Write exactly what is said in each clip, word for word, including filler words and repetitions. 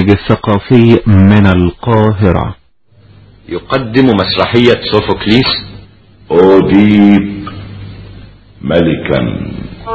البرنامج الثقافي من القاهرة. يقدم مسرحية سوفوكليس أوديب ملكا.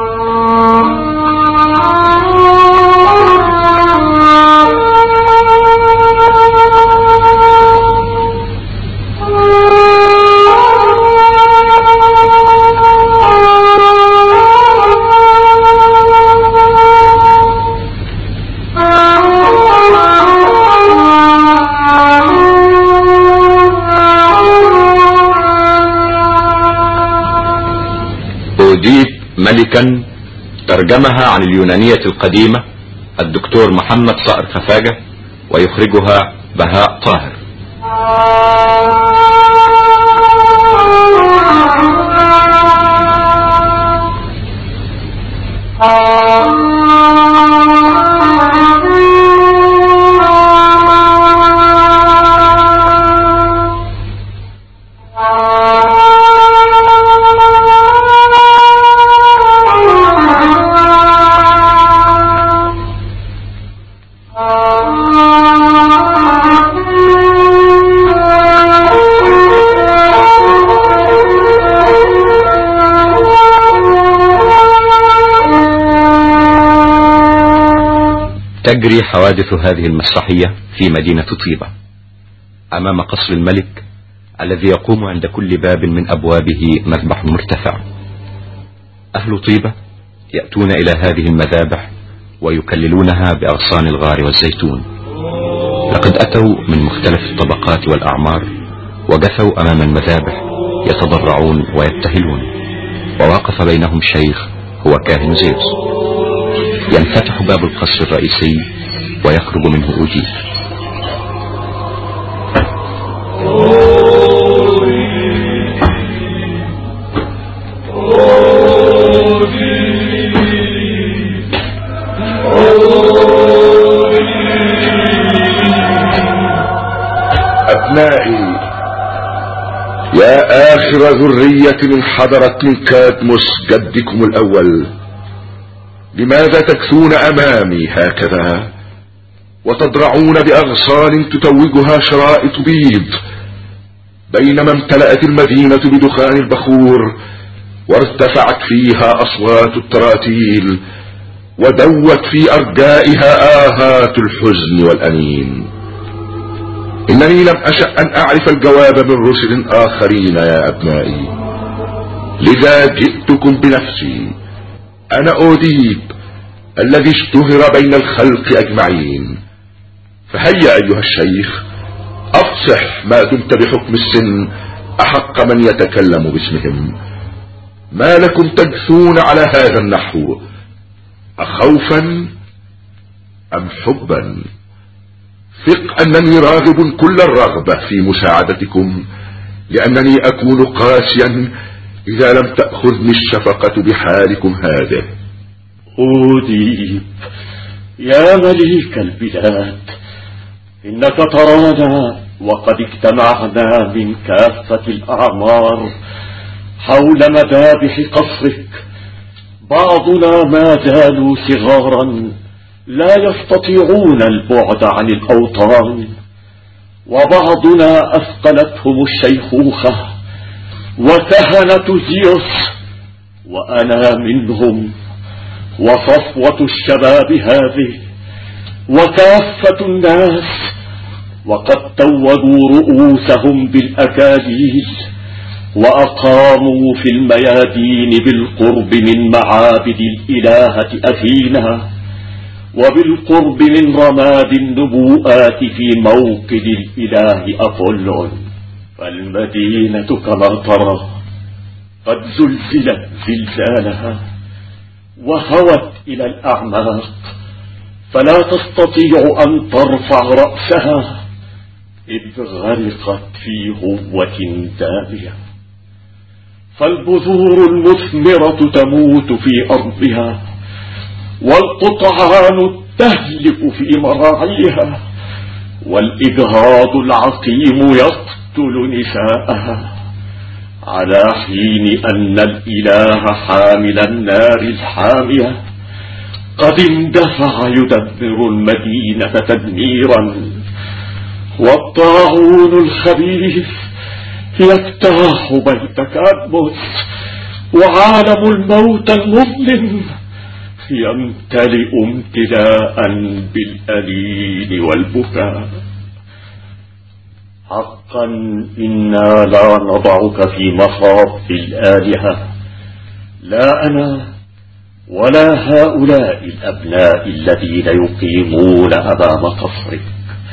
أوديب ملكا ترجمها عن اليونانية القديمة الدكتور محمد صقر خفاجة، ويخرجها بهاء طاهر. تجري حوادث هذه المسرحية في مدينة طيبة أمام قصر الملك الذي يقوم عند كل باب من أبوابه مذبح مرتفع. أهل طيبة يأتون إلى هذه المذابح ويكللونها بأغصان الغار والزيتون. لقد أتوا من مختلف الطبقات والأعمار وجثوا أمام المذابح يتضرعون ويبتهلون، وواقف بينهم شيخ هو كاهن زيوس. ينفتح باب القصر الرئيسي ويخرج منه أوديب. أبنائي، يا آخر ذرية انحدرت من كادموس جدكم الأول، لماذا تكثون أمامي هكذا وتضرعون بأغصان تتوجها شرائط بيض، بينما امتلأت المدينة بدخان البخور وارتفعت فيها أصوات التراتيل ودوت في أرجائها آهات الحزن والأنين؟ إنني لم أشأ أن أعرف الجواب من رسل آخرين يا أبنائي، لذا جئتكم بنفسي. أنا أوديب الذي اشتهر بين الخلق أجمعين، فهيا أيها الشيخ أفصح ما دمت بحكم السن أحق من يتكلم باسمهم. ما لكم تجثون على هذا النحو؟ أخوفا أم حبا؟ ثق أنني راغب كل الرغبة في مساعدتكم، لأنني أكون قاسيا إذا لم تأخذني الشفقة بحالكم هذا. أوديب يا مليك البلاد، إنك ترانا وقد اجتمعنا من كافة الأعمار حول مذابح قصرك. بعضنا ما زالوا صغارا لا يستطيعون البعد عن الأوطان، وبعضنا أثقلتهم الشيخوخة وكهنة زيوس، وأنا منهم، وصفوة الشباب هذه وكافة الناس، وقد توجوا رؤوسهم بالأكاليل وأقاموا في الميادين بالقرب من معابد الإلهة أثينا وبالقرب من رماد النبوءات في موقد الإله أبولون. فالمدينة كما ترى قد زلزلت زلزالها وهوت إلى الأعماق، فلا تستطيع أن ترفع رأسها إذ غرقت في هوة دامية. فالبذور المثمرة تموت في أرضها، والقطعان تهلك في مراعيها، والإجهاض العقيم يقتل نساءها، على حين أن الإله حامل النار الحامية قد اندفع يدمر المدينة تدميرا، والطاعون الخبيث يجتاح بيت كادموس، وعالم الموت المظلم يمتلئ امتلاء بالأنين والبكاء. حقا إنا لا نضعك في مصاف الآلهة، لا أنا ولا هؤلاء الأبناء الذين يقيمون أمام قصرك،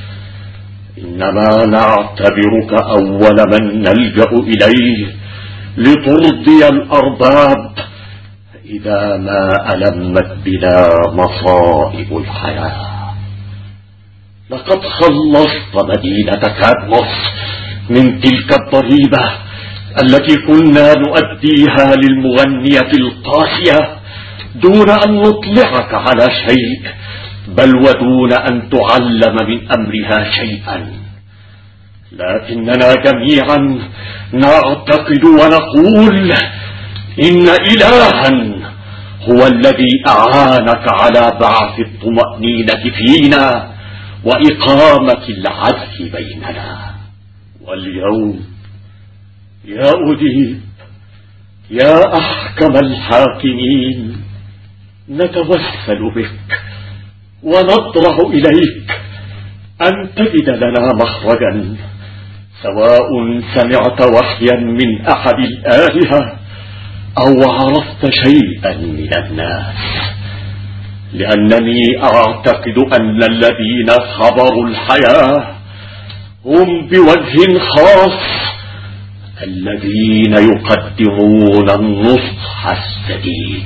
إنما نعتبرك أول من نلجأ إليه لترضي الأرباب إذا ما ألمت بنا مصائب الحياة. لقد خلصت مدينة كادموس من تلك الضريبة التي كنا نؤديها للمغنية القاسية دون أن نطلعك على شيء، بل ودون أن تعلم من أمرها شيئا. لكننا جميعا نعتقد ونقول إن إلها هو الذي أعانك على بعث الطمأنينة فينا وإقامة العدل بيننا. واليوم يا أديب، يا أحكم الحاكمين، نتوسل بك ونضرع إليك أن تجد لنا مخرجا، سواء سمعت وحيا من أحد الآلهة أو عرفت شيئا من الناس، لأنني أعتقد أن الذين خبروا الحياة هم بوجه خاص الذين يقدمون النصح السديد.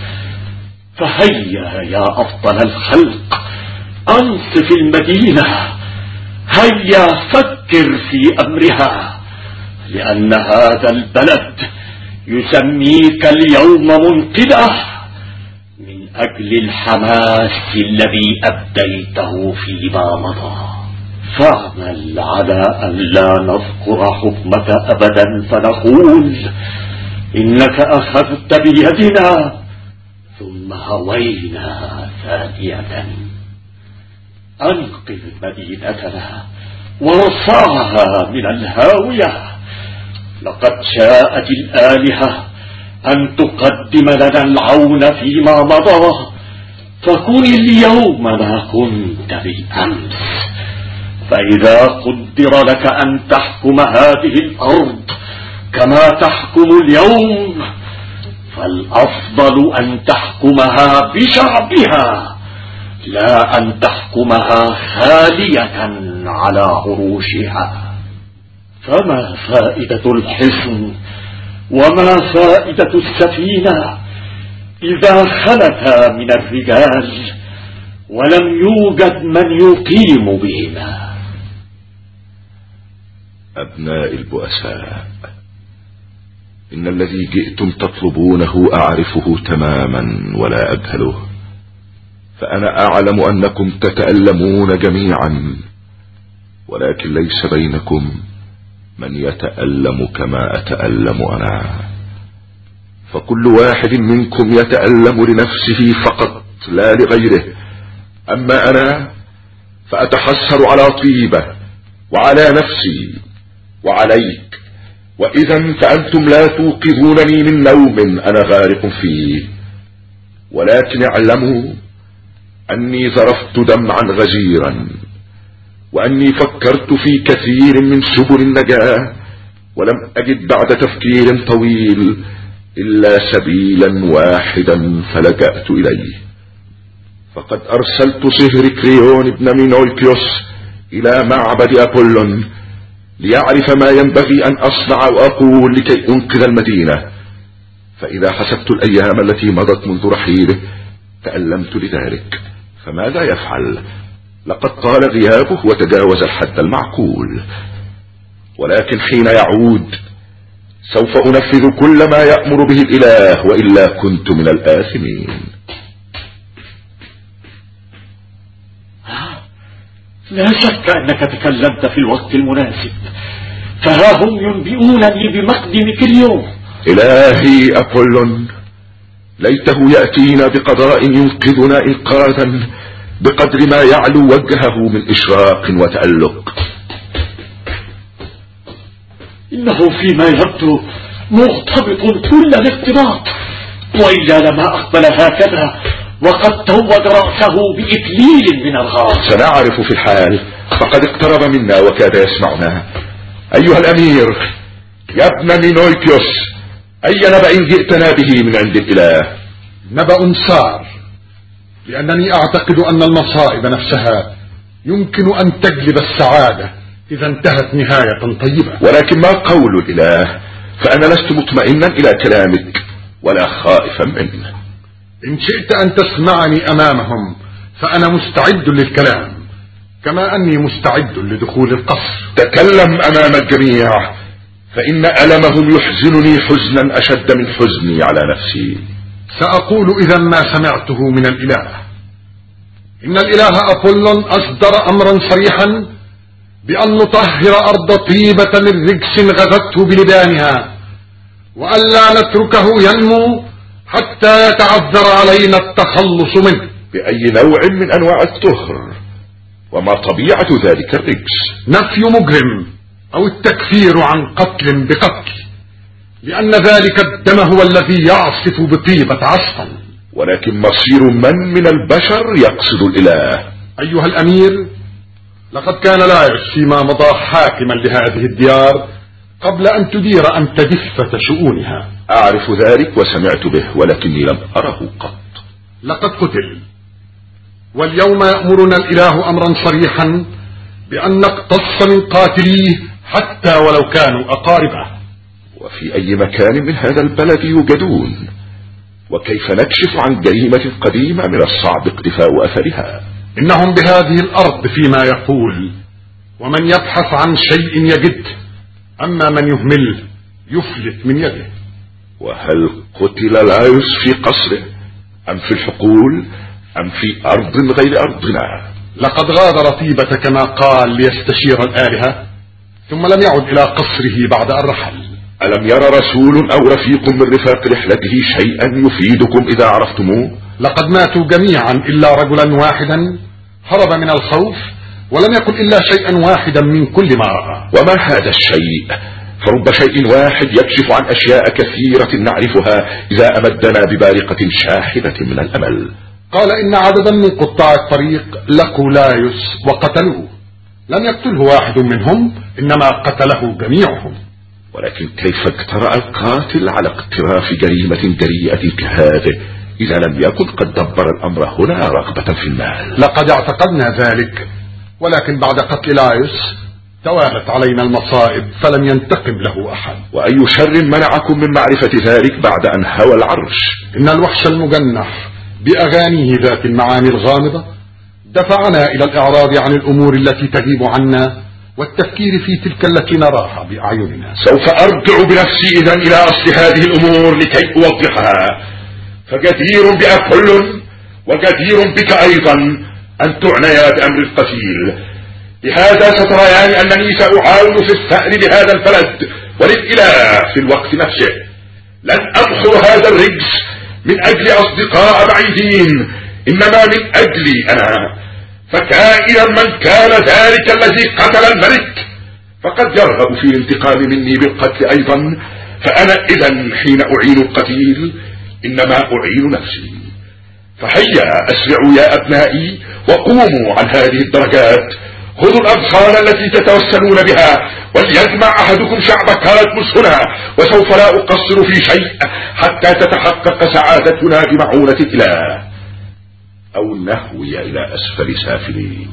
فهيا يا أفضل الخلق، أنصف المدينة، هيا فكر في أمرها، لأن هذا البلد يسميك اليوم منقذة من أجل الحماس الذي أبديته فيما مضى. فاعمل على أن لا نذكر حكمك أبدا، فنقول إنك أخذت بيدنا ثم هوينا ثانية. أنقذ مدينتنا وارفعها من الهاوية. لقد شاءت الآلهة أن تقدم لنا العون فيما مضى، فكن اليوم ما كنت بالأمس. فإذا قدر لك أن تحكم هذه الأرض كما تحكم اليوم، فالأفضل أن تحكمها بشعبها، لا أن تحكمها خالية على عروشها. فما فائدة الحصن وما فائدة السفينة إذا خلتا من الرجال ولم يوجد من يقيم بهما؟ أبناء البؤساء، إن الذي جئتم تطلبونه أعرفه تماما ولا أجهله، فأنا أعلم أنكم تتألمون جميعا، ولكن ليس بينكم من يتألم كما أتألم أنا. فكل واحد منكم يتألم لنفسه فقط لا لغيره، أما أنا فأتحسر على طيبة وعلى نفسي وعليك، وإذا فأنتم لا توقظونني من نوم أنا غارق فيه. ولكن اعلموا أني ذرفت دمعا غزيرا، وأني فكرت في كثير من سبل النجاة، ولم أجد بعد تفكير طويل إلا سبيلا واحدا فلجأت إليه. فقد أرسلت صهر كريون ابن مينويكيوس إلى معبد أبولون ليعرف ما ينبغي أن أصنع وأقول لكي أنقذ المدينة. فإذا حسبت الأيام التي مضت منذ رحيله تألمت لذلك. فماذا يفعل؟ لقد طال غيابه وتجاوز الحد المعقول، ولكن حين يعود سوف أنفذ كل ما يأمر به الإله، وإلا كنت من الآثمين. لا شك أنك تكلمت في الوقت المناسب، فها هم ينبئونني بمقدمك اليوم. إلهي أبولون، ليته يأتينا بقضاء ينقذنا إنقاذا بقدر ما يعلو وجهه من إشراق وتألق. إنه فيما يبدو مرتبط كل الارتباط، وإلا لما أقبل هكذا وقد توج رأسه بإكليل من الغار. سنعرف في الحال، فقد اقترب منا وكاد يسمعنا. أيها الأمير يا ابن مينويكيوس، أي نبأ جئتنا به من عند الإله؟ نبأ سار، لأنني أعتقد أن المصائب نفسها يمكن أن تجلب السعادة إذا انتهت نهاية طيبة. ولكن ما قول الإله؟ فأنا لست مطمئنا إلى كلامك ولا خائفا منه. إن شئت أن تسمعني أمامهم فأنا مستعد للكلام، كما أني مستعد لدخول القصر. تكلم أمام الجميع، فإن ألمهم يحزنني حزنا أشد من حزني على نفسي. سأقول إذا ما سمعته من الإله. إن الإله أبولون أصدر أمرا صريحا بأن نطهر أرض طيبة من رجس غزته بلبانها، وأن لا نتركه ينمو حتى يتعذر علينا التخلص منه. بأي نوع من أنواع الطهر؟ وما طبيعة ذلك الرجس؟ نفي مجرم أو التكفير عن قتل بقتل، لأن ذلك الدم هو الذي يعصف بطيبة عصفا. ولكن مصير من من البشر يقصد الإله؟ أيها الأمير، لقد كان لايوس فيما مضى حاكما لهذه الديار قبل أن تدير أنت دفة شؤونها. أعرف ذلك وسمعت به، ولكني لم أره قط. لقد قتل، واليوم يأمرنا الإله أمرا صريحا بأن نقتص من قاتليه حتى ولو كانوا أقاربه. وفي أي مكان من هذا البلد يوجدون؟ وكيف نكشف عن جريمة قديمة من الصعب اقتفاء أثرها؟ إنهم بهذه الأرض فيما يقول، ومن يبحث عن شيء يجد، أما من يهمل يفلت من يده. وهل قتل لايوس في قصره أم في الحقول أم في أرض غير أرضنا؟ لقد غادر طيبة كما قال ليستشير الآلهة، ثم لم يعد إلى قصره بعد أن رحل. ألم يرى رسول أو رفيق من رفاق رحلته شيئا يفيدكم إذا عرفتموه؟ لقد ماتوا جميعا إلا رجلا واحدا هرب من الخوف، ولم يكن إلا شيئا واحدا من كل ما رأى. وما هذا الشيء؟ فرب شيء واحد يكشف عن أشياء كثيرة نعرفها إذا أمدنا ببارقة شاحنة من الأمل. قال إن عددا من قطاع الطريق لقوا لايوس وقتلوه. لم يقتله واحد منهم، إنما قتله جميعهم. ولكن كيف اجترأ القاتل على اقتراف جريمة جريئة كهذه إذا لم يكن قد دبر الأمر هنا رغبة في المال؟ لقد اعتقدنا ذلك، ولكن بعد قتل لايوس توالت علينا المصائب فلم ينتقم له أحد. وأي شر منعكم من معرفة ذلك بعد أن هوى العرش؟ إن الوحش المجنح بأغانيه ذات المعاني الغامضة دفعنا إلى الإعراض عن الأمور التي تغيب عنا والتفكير في تلك التي نراها بأعيننا. سوف أرجع بنفسي إذن إلى أصل هذه الأمور لكي أوضحها، فجدير بأبولون وجدير بك أيضا أن تعنيا بأمر القتيل. لهذا ستريان أنني سأعاون في الثأر لهذا البلد وللإله في الوقت نفسه. لن أبخر هذا الرجس من أجل أصدقاء بعيدين، إنما من أجلي أنا. فكائنا من كان ذلك الذي قتل الملك فقد يرغب في الانتقام مني بالقتل أيضا، فأنا إذن حين أعين القتيل إنما أعين نفسي. فهيا أسرعوا يا أبنائي وقوموا عن هذه الدرجات. خذوا الأبخار التي تتوسلون بها، وليجمع أحدكم شعب كاراتموس هنا، وسوف لا أقصر في شيء حتى تتحقق سعادتنا بمعونة الإله، أو نهوي إلى أسفل سافلين.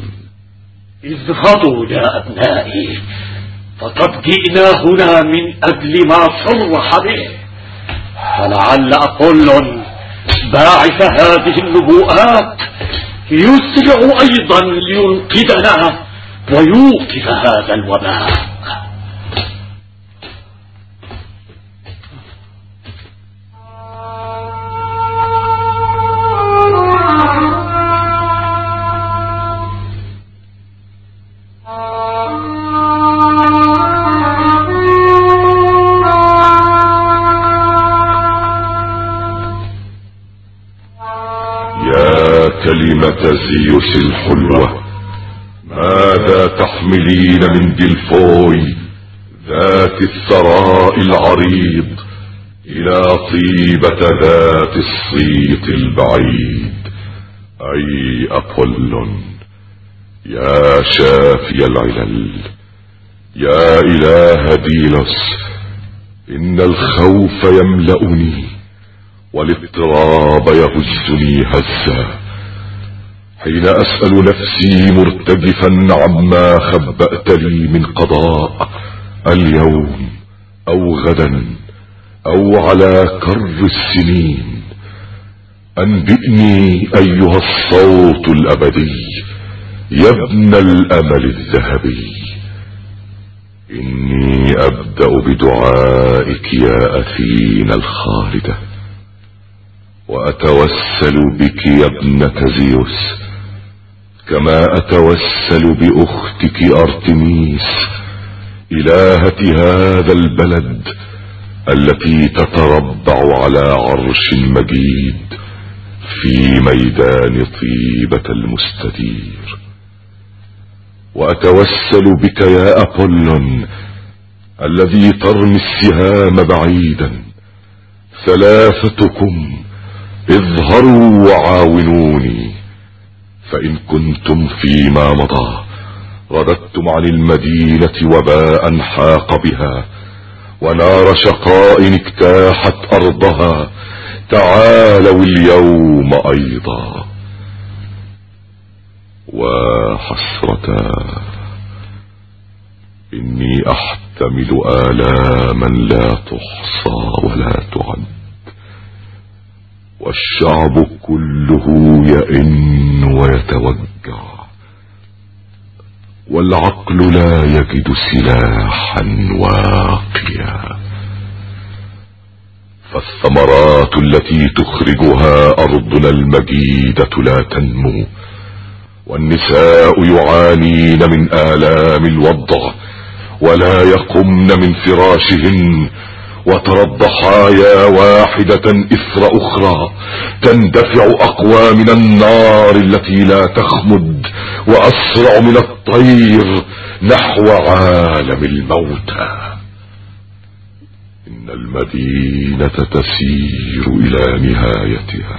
اذهبوا يا أبنائي، فقد جئنا هنا من أجل ما صرح به، فلعل أبولون باعث هذه النبوءات يسرع أيضا لينقذنا ويوقف هذا الوباء. كلمة زيوس الحلوة، ماذا تحملين من دلفوي ذات الثراء العريض إلى طيبة ذات الصيت البعيد؟ أي أبولون يا شافي العلل، يا إله ديلوس، إن الخوف يملأني والاضطراب يهزني هزا حين أسأل نفسي مرتجفا عما خبأت لي من قضاء اليوم أو غدا أو على كر السنين. أنبئني أيها الصوت الأبدي يا ابن الأمل الذهبي، إني أبدأ بدعائك يا أثينا الخالدة، وأتوسل بك يا ابنة زيوس كما أتوسل بأختك أرتميس إلهة هذا البلد التي تتربع على عرش مجيد في ميدان طيبة المستدير. وأتوسل بك يا أبولون الذي ترمي السهام بعيدا، ثلاثتكم اظهروا وعاونوني، فإن كنتم فيما مضى رددتم عن المدينة وباء حاق بها ونار شقاء اجتاحت أرضها، تعالوا اليوم أيضا. وحسرتا إني أحتمل آلاما لا تحصى ولا تعد، والشعب كله يئن ويتوجع، والعقل لا يجد سلاحا واقيا. فالثمرات التي تخرجها أرضنا المجيدة لا تنمو، والنساء يعانين من آلام الوضع ولا يقمن من فراشهن، وترى الضحايا واحدة إثر أخرى تندفع أقوى من النار التي لا تخمد وأسرع من الطير نحو عالم الموتى. إن المدينة تسير إلى نهايتها،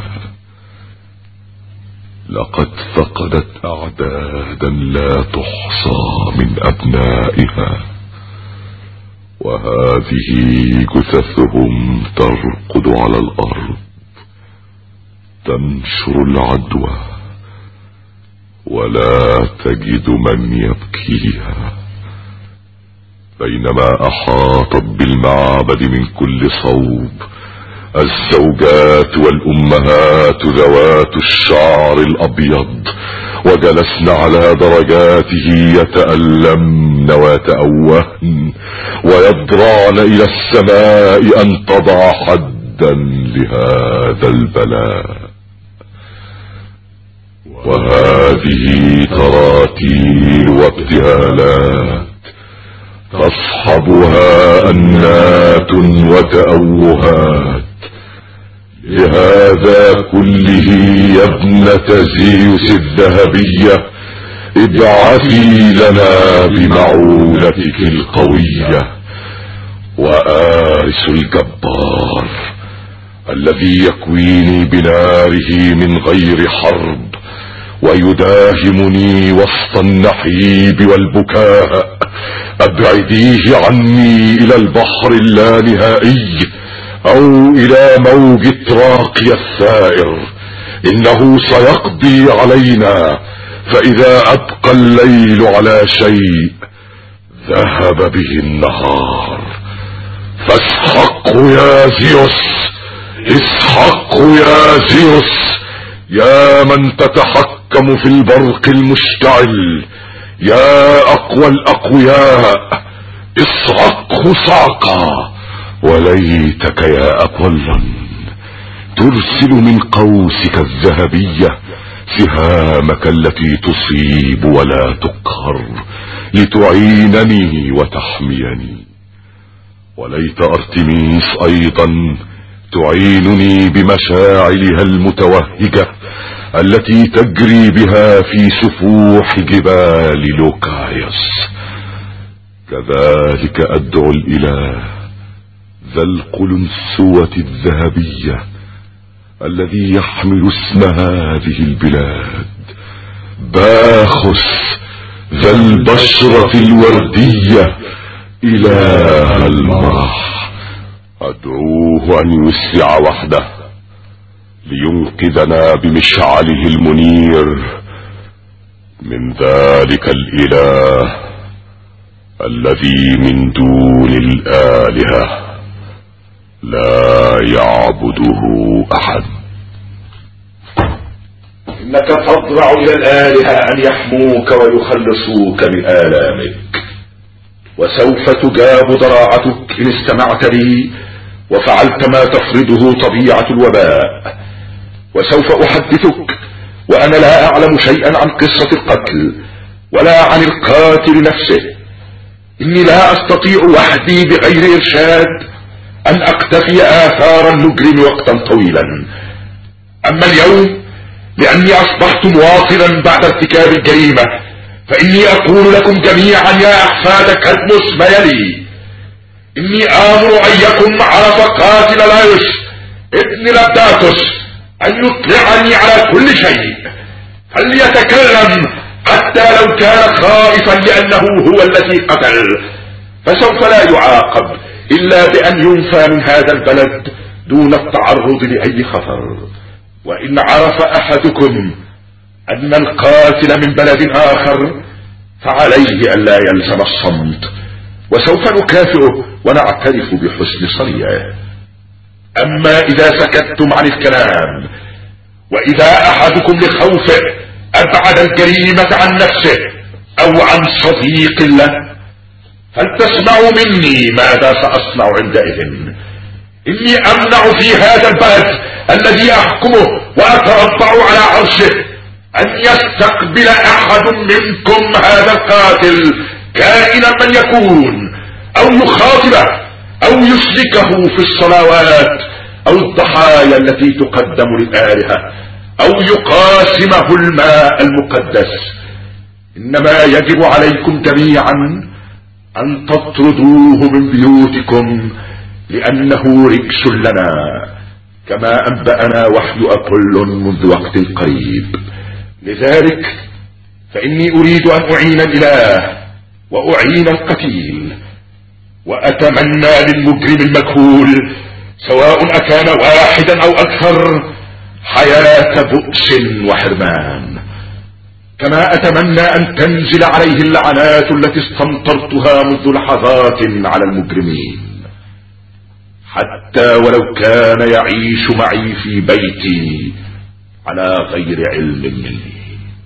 لقد فقدت أعدادا لا تحصى من أبنائها، وهذه جثثهم ترقد على الأرض تنشر العدوى ولا تجد من يبكيها، بينما أحاطت بالمعبد من كل صوب الزوجات والأمهات ذوات الشعر الأبيض، وجلسن على درجاته يتألمن ويتأوهن ويضرعن إلى السماء أن تضع حدا لهذا البلاء. وهذه تراتيل وابتهالات تصحبها أنات وتأوهات، لهذا كله يا ابنة زيوس الذهبية ابعثي لنا بمعونتك القوية. وآرس الجبار الذي يكويني بناره من غير حرب ويداهمني وسط النحيب والبكاء، أبعديه عني إلى البحر اللانهائي أو إلى موج التراقي الثائر، إنه سيقضي علينا، فإذا أبقى الليل على شيء ذهب به النهار. فاسحقه يا زيوس، اسحقه يا زيوس، يا من تتحكم في البرق المشتعل، يا أقوى الأقوياء، اصعقه صعقا. وليتك يا أبولون ترسل من قوسك الذهبية سهامك التي تصيب ولا تقهر لتعينني وتحميني. وليت أرتميس أيضا تعينني بمشاعلها المتوهجة التي تجري بها في سفوح جبال لوكايوس. كذلك أدعو الإله ذا القلنسوة الذهبية الذي يحمل اسم هذه البلاد، باخس ذا البشرة الوردية إله المرح. أدعوه أن يسرع وحده لينقذنا بمشعله المنير من ذلك الإله الذي من دون الآلهة لا يعبده أحد. إنك تضرع إلى الآلهة أن يحموك ويخلصوك من آلامك، وسوف تجاب ضراعتك إن استمعت لي وفعلت ما تفرضه طبيعة الوباء. وسوف أحدثك وأنا لا أعلم شيئا عن قصة القتل ولا عن القاتل نفسه. إني لا أستطيع وحدي بغير إرشاد أن أقتفي آثار المجرم وقتا طويلا. أما اليوم لأني أصبحت مواطنا بعد ارتكاب الجريمة، فإني أقول لكم جميعا يا أحفاد كادموس ما يلي: إني آمر أيكم عرف قاتل لايوس ابن لبداكوس أن يطلعني على كل شيء، فليتكلم حتى لو كان خائفا لأنه هو الذي قتل، فسوف لا يعاقب إلا بأن ينفى من هذا البلد دون التعرض لأي خطر. وإن عرف أحدكم أن القاتل من بلد آخر فعليه ألا يلزم الصمت، وسوف نكافئه ونعترف بحسن صنيعه. أما إذا سكتتم عن الكلام، وإذا أحدكم لخوفه أبعد الجريمة عن نفسه أو عن صديق له، فلتسمعوا مني ماذا سأصنع عندئذ. إني أمنع في هذا البلد الذي أحكمه وأتربع على عرشه أن يستقبل أحد منكم هذا القاتل كائنا من يكون، أو يخاطبه أو يشركه في الصلوات أو الضحايا التي تقدم للآلهة، أو يقاسمه الماء المقدس. إنما يجب عليكم جميعا أن تطردوه من بيوتكم لأنه رجس لنا، كما أنبأنا وحي أبولون منذ وقت قريب. لذلك فإني أريد أن أعين الإله وأعين القتيل، وأتمنى للمجرم المجهول سواء أكان واحدا أو أكثر حياة بؤس وحرمان، كما أتمنى أن تنزل عليه اللعنات التي استمطرتها منذ لحظات على المجرمين، حتى ولو كان يعيش معي في بيتي على غير علم مني.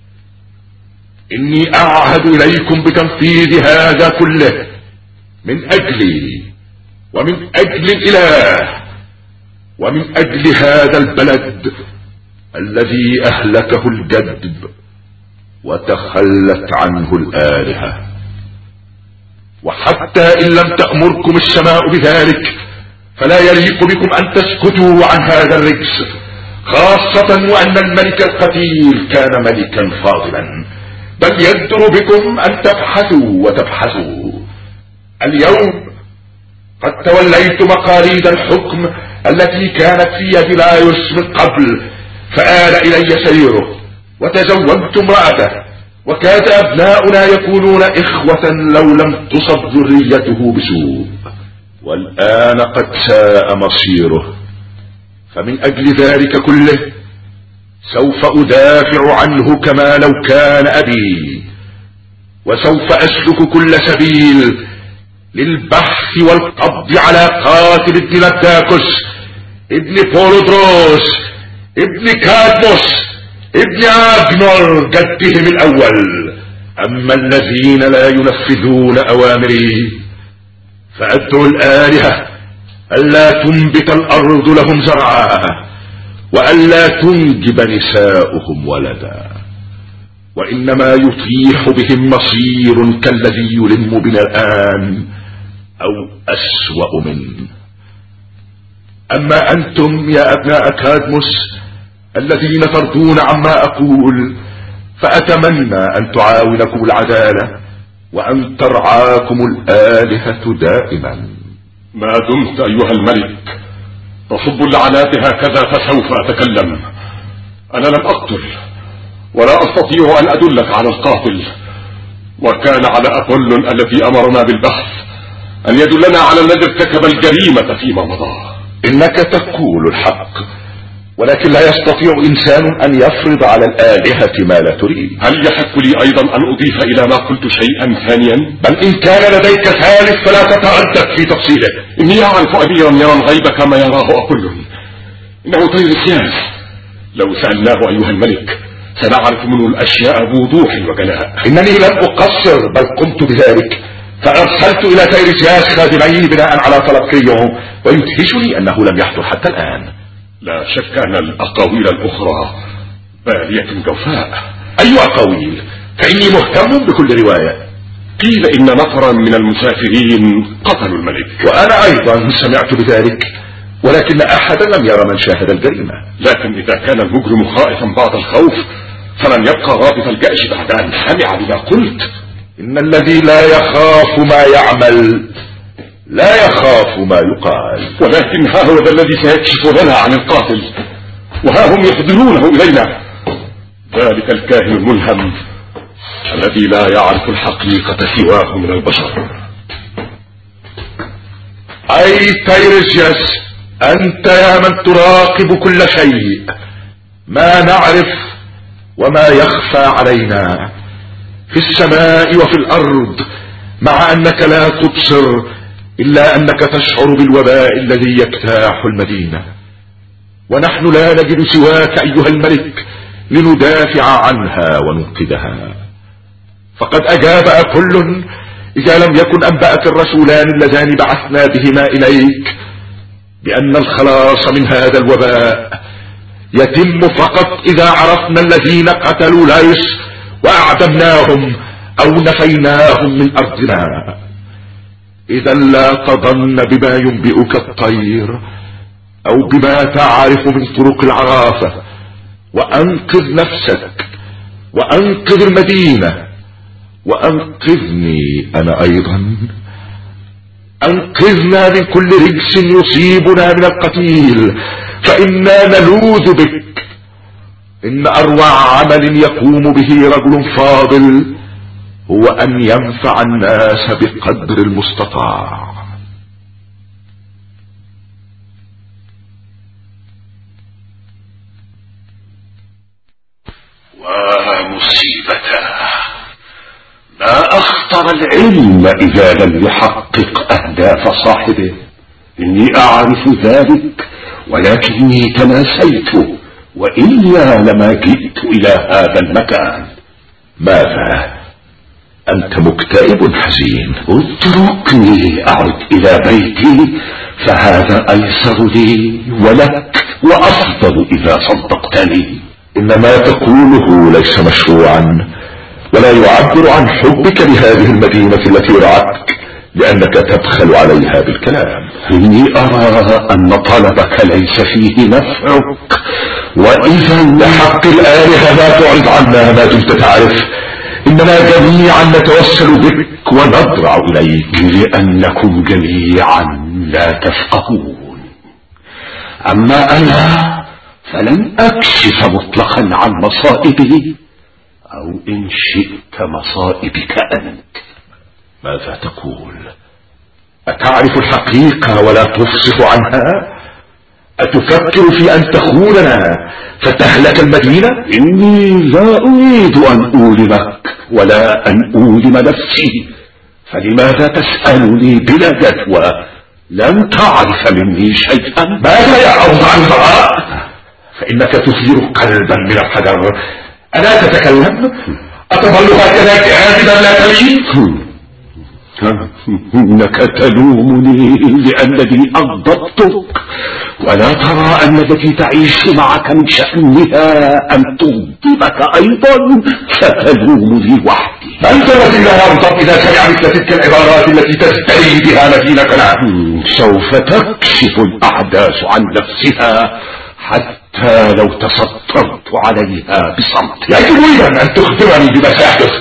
إني أعهد إليكم بتنفيذ هذا كله من أجلي ومن أجل الإله ومن أجل هذا البلد الذي أهلكه الجدب وتخلت عنه الآلهة. وحتى إن لم تأمركم السماء بذلك فلا يليق بكم أن تسكتوا عن هذا الرجس، خاصة وأن الملك القتيل كان ملكا فاضلا، بل يجدر بكم أن تبحثوا وتبحثوا. اليوم قد توليت مقاليد الحكم التي كانت في يد لايوس من قبل، فآل إلي سيره وتزوجت امرأته، وكاد أبناؤنا يكونون إخوة لو لم تصب ذريته بسوء، والآن قد ساء مصيره. فمن أجل ذلك كله سوف أدافع عنه كما لو كان أبي، وسوف أسلك كل سبيل للبحث والقبض على قاتل ابن لبداكوس ابن بولودروس ابن كادموس ابن أغنور جدهم الأول. أما الذين لا ينفذون أوامري فأدعو الآلهة ألا تنبت الأرض لهم زرعا، وألا تنجب نساؤهم ولدا، وإنما يطيح بهم مصير كالذي يلم بنا الآن أو أسوأ منه. أما أنتم يا أبناء كادموس الذين ترضون عما أقول، فأتمنى أن تعاونكم العدالة وأن ترعاكم الآلهة دائما. ما دمت أيها الملك تصب اللعنات هكذا فسوف أتكلم. أنا لم أقتل ولا أستطيع أن أدلك على القاتل، وكان على أبولون الذي أمرنا بالبحث أن يدلنا على الذي ارتكب الجريمة فيما مضى. إنك تقول الحق، ولكن لا يستطيع إنسان أن يفرض على الآلهة ما لا تريد. هل يحق لي أيضا أن أضيف إلى ما قلت شيئا ثانيا؟ بل إن كان لديك ثالث فلا تتردد في تفصيله. إني أعرف أميرا يرى الغيب كما يراه أبولون، إنه تيرسياس. لو سألناه أيها الملك سنعرف منه الأشياء بوضوح وجلاء. إنني لم أقصر بل قمت بذلك، فأرسلت إلى تيرسياس خادمين بناء على طلب كريون، ويدهشني أنه لم يحضر حتى الآن. لا شك أن الأقاويل الأخرى بالية جوفاء. أي أقاويل؟ فإني مهتم بكل رواية. قيل إن نفرا من المسافرين قتلوا الملك، وأنا أيضا سمعت بذلك، ولكن أحدا لم يرى من شاهد الجريمة. لكن إذا كان المجرم خائفا بعد الخوف فلن يبقى رابط الجأش بعد أن سمع بما قلت. إن الذي لا يخاف ما يعمل لا يخاف ما يقال. ولكن ها هو ذا الذي سيكشف لنا عن القاتل، وها هم يحضرونه إلينا، ذلك الكاهن الملهم الذي لا يعرف الحقيقة سواه من البشر. أي تيرسياس، أنت يا من تراقب كل شيء، ما نعرف وما يخفى علينا في السماء وفي الأرض، مع أنك لا تبصر إلا أنك تشعر بالوباء الذي يجتاح المدينة، ونحن لا نجد سواك أيها الملك لندافع عنها وننقذها. فقد أجاب أبولون إذا لم يكن أنبأك الرسولان اللذان بعثنا بهما إليك بأن الخلاص من هذا الوباء يتم فقط إذا عرفنا الذين قتلوا لايس وأعدمناهم أو نفيناهم من أرضنا. إذا لا تظن بما ينبئك الطير أو بما تعرف من طرق العرافة، وأنقذ نفسك وأنقذ المدينة وأنقذني أنا أيضا. أنقذنا من كل رجس يصيبنا من القتيل، فإنا نلوذ بك. إن أروع عمل يقوم به رجل فاضل هو أن ينفع الناس بقدر المستطاع. ومصيبته ما أخطر العلم إذا لم يحقق أهداف صاحبه. إني أعرف ذلك ولكني تناسيته، وإلا لما جئت إلى هذا المكان. ماذا؟ أنت مكتئب حزين. اتركني أعد إلى بيتي، فهذا أيسر لي ولك وأفضل إذا صدقتني. إن ما تقوله ليس مشروعا، ولا يعبر عن حبك لهذه المدينة التي رعتك، لأنك تبخل عليها بالكلام. إني أرى أن طلبك ليس فيه نفعك، وإذا لحق الآلهة لا تعرض عنا ما دمت تعرف. إننا جميعا نتوسل بك ونضرع إليك، لأنكم جميعا لا تفقهون. أما أنا فلن أكشف مطلقا عن مصائبي، أو إن شئت مصائبك أنت. ماذا تقول؟ أتعرف الحقيقة ولا تفصح عنها؟ أتفكر في أن تخوننا فتهلك المدينة؟ إني لا أريد أن أولمك ولا أن أولم نفسي، فلماذا تسألني بلا جدوى؟ لن تعرف مني شيئا. ماذا يا أوضاع؟ فإنك تثير قلبا من الحجر. ألا تتكلم؟ أتظل هكذا كاذبا لا تلين؟ إنك تلومني لأنني أغضبتك، ولا ترى أن التي تعيش معك من شأنها أن تغضبك أيضا، فتلومني وحدي. أنت الذي لا يغضب إذا سمع مثل تلك العبارات التي تزدري بها مدينتنا. سوف تكشف الأحداث عن نفسها حتى لو تسطرت عليها بصمت. يجب إذا أن تخبرني بما سيحدث.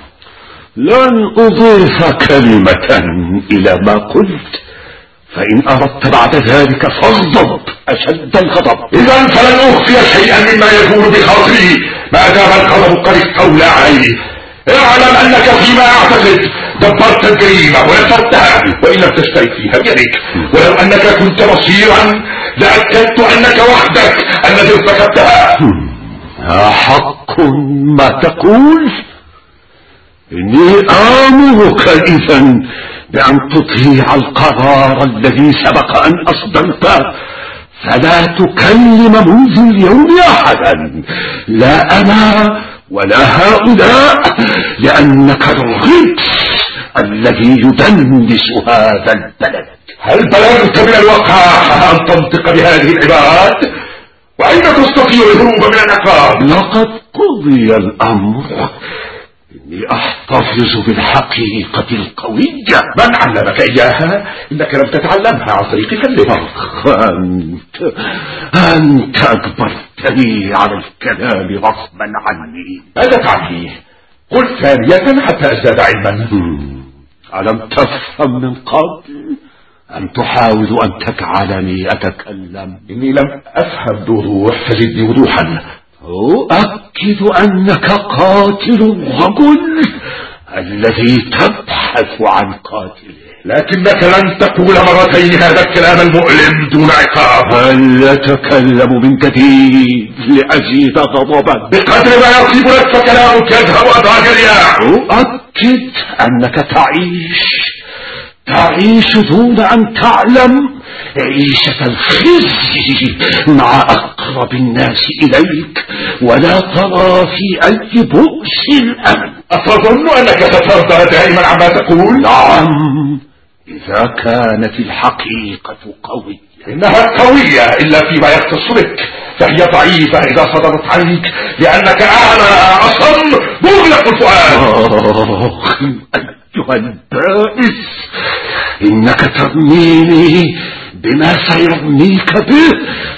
لن أضيف كلمة إلى ما قلت، فإن أردت بعد ذلك فاغضب أشد الغضب. إذا فلن أخفي شيئا مما يكون بخاطري ما دام الغضب قد استولى عليه. اعلم أنك فيما أعتقد دبرت الجريمة ونفذتها وإن لم تشترك فيها بيدك، ولو أنك كنت بصيرا لأكدت أنك وحدك الذي ارتكبتها. أحق ما تقول؟ إني آمرك إذا بأن تطيع القرار الذي سبق أن أصدرته، فلا تكلم منذ اليوم أحدا، لا أنا ولا هؤلاء، لأنك الغبس الذي يدنس هذا البلد. هل بلغت من الوقاحة أن تنطق بهذه العبارات؟ وأين تستطيع الهروب من العقاب؟ لقد قضي الأمر. إني أحتفظ بالحقيقة القوية. من علمك إياها؟ إنك لم تتعلمها عن طريق كلمة. أنت أنت أجبرتني على الكلام غصبا عني. ماذا تعني؟ قل ثانية حتى أزداد علما. ألم تفهم من قبل أم تحاول أن تجعلني أتكلم؟ إني لم أفهم بوضوح فزدني وضوحا. أؤكد أنك قاتل الرجل الذي تبحث عن قاتله، لكنك لن تقول مرتين هذا الكلام المؤلم دون عقاب. هل يتكلم من جديد لأزيد غضبا؟ بقدر ما يطيب لك فكلامك يذهب أبعد الرياح. أؤكد أنك تعيش تعيش دون أن تعلم عيشة الخزي مع أقرب الناس إليك، ولا ترى في أي بؤس الأمن. أتظن أنك سترضى دائما عما تقول؟ نعم، إذا كانت الحقيقة قوية. إنها قوية إلا فيما يختص بك، فهي ضعيفة إذا صدرت عنك لأنك أعمى أصم مغلق الفؤاد. أيها البائس، إنك ترميني بما سيرميك به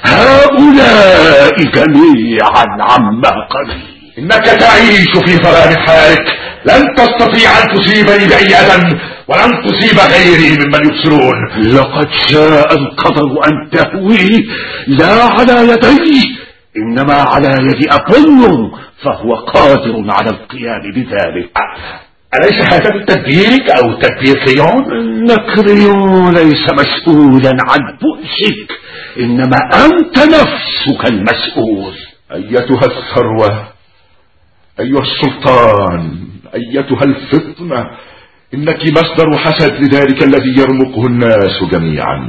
هؤلاء جميعا عما قبل. إنك تعيش في ظلام حالك، لن تستطيع أن تصيبني بأي أذى ولن تصيب غيري ممن يبصرون. لقد شاء القدر أن تهوي لا على يدي إنما على يد أبولو، فهو قادر على القيام بذلك. أليس هذا من تدبيرك أو تدبير كريون؟ نكريون ليس مسؤولا عن بؤسك، إنما أنت نفسك المسؤول. أيتها الثروة، أيها السلطان، أيتها الفطنة، إنك مصدر حسد لذلك الذي يرمقه الناس جميعا.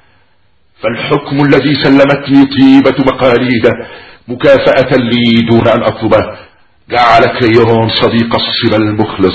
فالحكم الذي سلمتني طيبة مقاليده مكافأة لي دون أن أطلبه جعل كريون صديق الصلة المخلص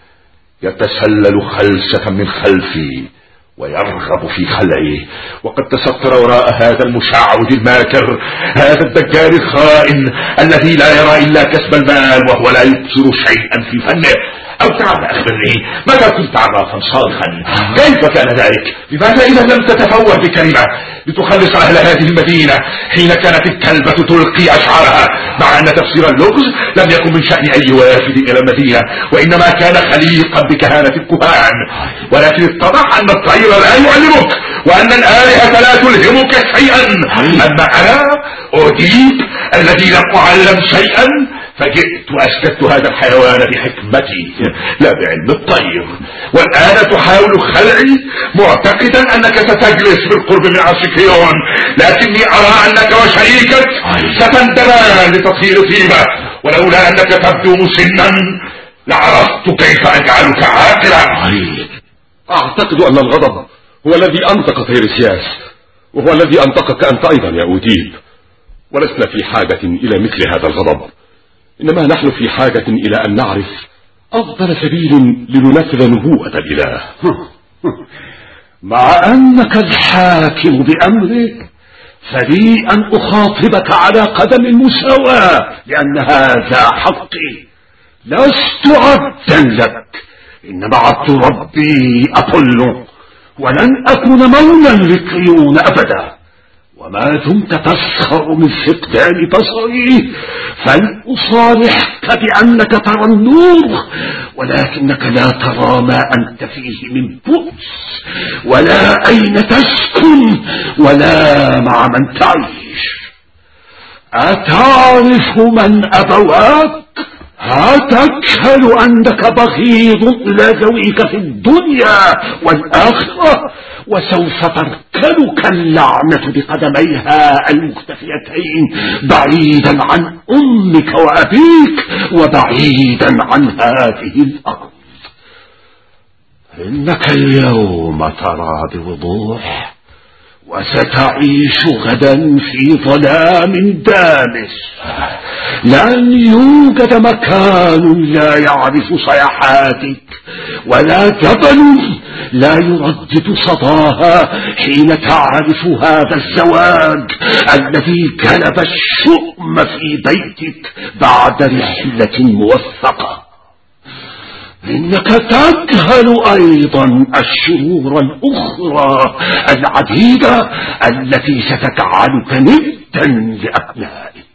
يتسلل خلسة من خلفي ويرغب في خلعي، وقد تستر وراء هذا المشعوذ الماكر، هذا الدجال الخائن الذي لا يرى إلا كسب المال وهو لا يبصر شيئا في فنه. أو تعال أخبرني، متى كنت عرافا صالحا؟ كيف كان ذلك؟ لماذا إذا لم تتفوه بكلمة لتخلص أهل هذه المدينة حين كانت الكلبة تلقي أشعارها، مع أن تفسير اللغز لم يكن من شأن أي وافد إلى المدينة، وإنما كان خليقا بكهانة الكهان، ولكن اتضح أن الطير لا يعلمك وأن الآلهة لا تلهمك شيئا. أما أنا أوديب الذي لم أعلم شيئا فجئت وأسكت هذا الحيوان بحكمتي لا بعلم الطير، والآن تحاول خلعي معتقدا أنك ستجلس بالقرب من عرش كريون، لكني أرى أنك وشريكك ستندمان لتطهير طيبة، ولولا أنك تبدو مسنا لعرفت كيف أجعلك عاقلا. أعتقد أن الغضب هو الذي أنطق تيرسياس، وهو الذي أنطقك أنت أيضا يا أوديب، ولسنا في حاجة إلى مثل هذا الغضب، إنما نحن في حاجة إلى أن نعرف أفضل سبيل لننفذ نبوءة الإله. مع أنك الحاكم بأمرك فلي أن أخاطبك على قدم المساواة، لأن هذا حقي، لست عبدا لك، إنما عبد ربي أبولو، ولن أكون مولا لكريون أبدا. وما دمت تسخر من فقدان بصري فلأصالحك بأنك ترى النور، ولكنك لا ترى ما أنت فيه من بؤس، ولا أين تسكن، ولا مع من تعيش. أتعرف من أبواك؟ أتجهل أنك بغيض إلى ذويك في الدنيا والآخرة، وسوف تركلك اللعنة بقدميها المختفيتين بعيدا عن أمك وأبيك وبعيدا عن هذه الأرض. إنك اليوم ترى بوضوح، وستعيش غدا في ظلام دامس. لن يوجد مكان لا يعرف صيحاتك، ولا جبل لا يردد صداها حين تعرف هذا الزواج الذي جلب الشؤم في بيتك بعد رحلة موثقة. إنك تجهل أيضا الشرور الأخرى العديدة التي ستجعلك ندا لأبنائك.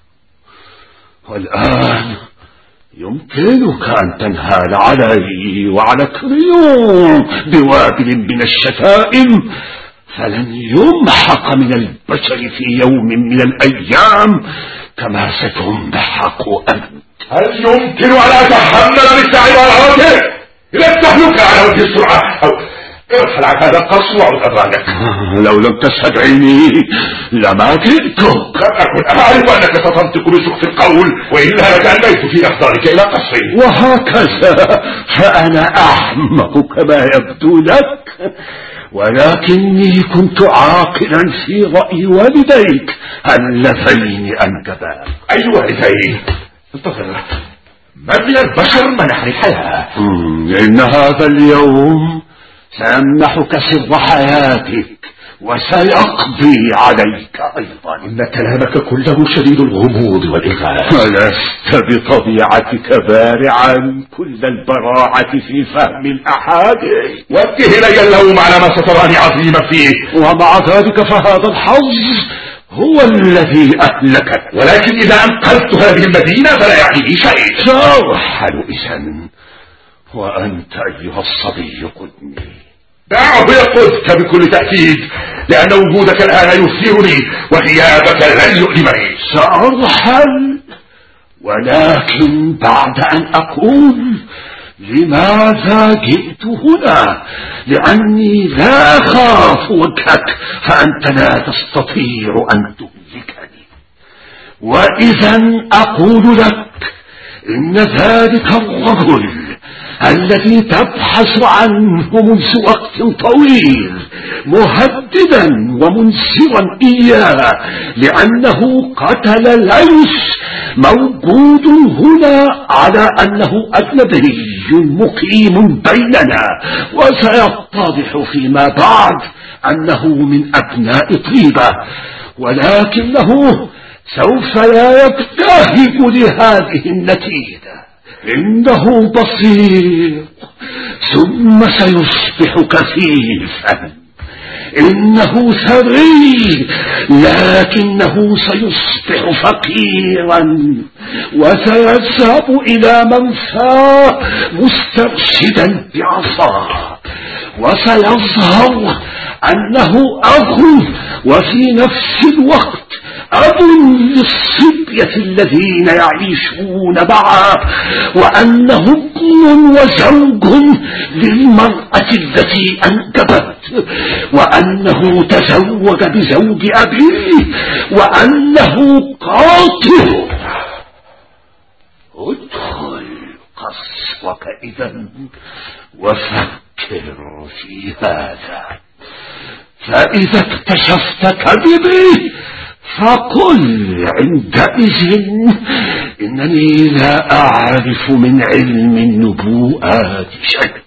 والآن يمكنك أن تنهال علي وعلى كريون بوابل من الشتائم، فلن يمحق من البشر في يوم من الأيام كما ستمحق أنت. هل يمكن أن أتحمل مثل عباراته إلى التهلكة على وجه السرعة؟ أو ارحل عن هذا القصر وعد أدرانك. لو لم تستدعيني لما جئتك. لم أكن أعرف أنك ستنطق بسوء في القول، وإلا لتأنيت في إحضارك إلى قصري. وهكذا فأنا أحمق كما يبدو لك، ولكني كنت عاقلا في رأي والديك اللذين أنجباك. أي والدين؟ انتظر، من من البشر منحني الحياة؟ إن هذا اليوم سيمنحك سر حياتك وسيقضي عليك أيضا. إن كلامك كله شديد الغموض والإغاثة. ألست بطبيعتك بارعا كل البراعة في فهم الأحاديث؟ وجه إلي اللوم على ما ستراني عظيما فيه، ومع ذلك فهذا الحظ هو الذي أهلكك. ولكن إذا أنقذت هذه المدينة فلا يعني لي شيء. سأرحل إذن، وأنت أيها الصبي قدني. دعه يقودك بكل تأكيد، لأن وجودك الآن يثيرني وغيابك لن يؤلمني. سأرحل، ولكن بعد أن أقول لماذا جئت هنا، لأني لا أخاف وجهك فأنت لا تستطيع أن تهلكني. وإذا أقول لك إن ذلك الرجل الذي تبحث عنه منذ وقت طويل مهددا ومنسرا إياه لأنه قتل ليس موجود هنا على أنه أجنبي مقيم بيننا، وسيتضح فيما بعد أنه من أبناء طيبة، ولكنه سوف لا يبتهج لهذه النتيجة. إنه بسيط ثم سيصبح كثيفا، إنه ثري لكنه سيصبح فقيرا، وسيذهب إلى منفاه مسترشدا بعصاه، وسيظهر أنه أخ وفي نفس الوقت أب للصبية الذين يعيشون معه، وأنه ابن وزوج للمرأة التي أنجبت، وأنه تزوج بزوج أبيه، وأنه قاتل. ادخل قصرك إذن وفكر في هذا، فإذا اكتشفت كذبي فقل عندئذ إنني لا أعرف من علم النبوءات شيئا.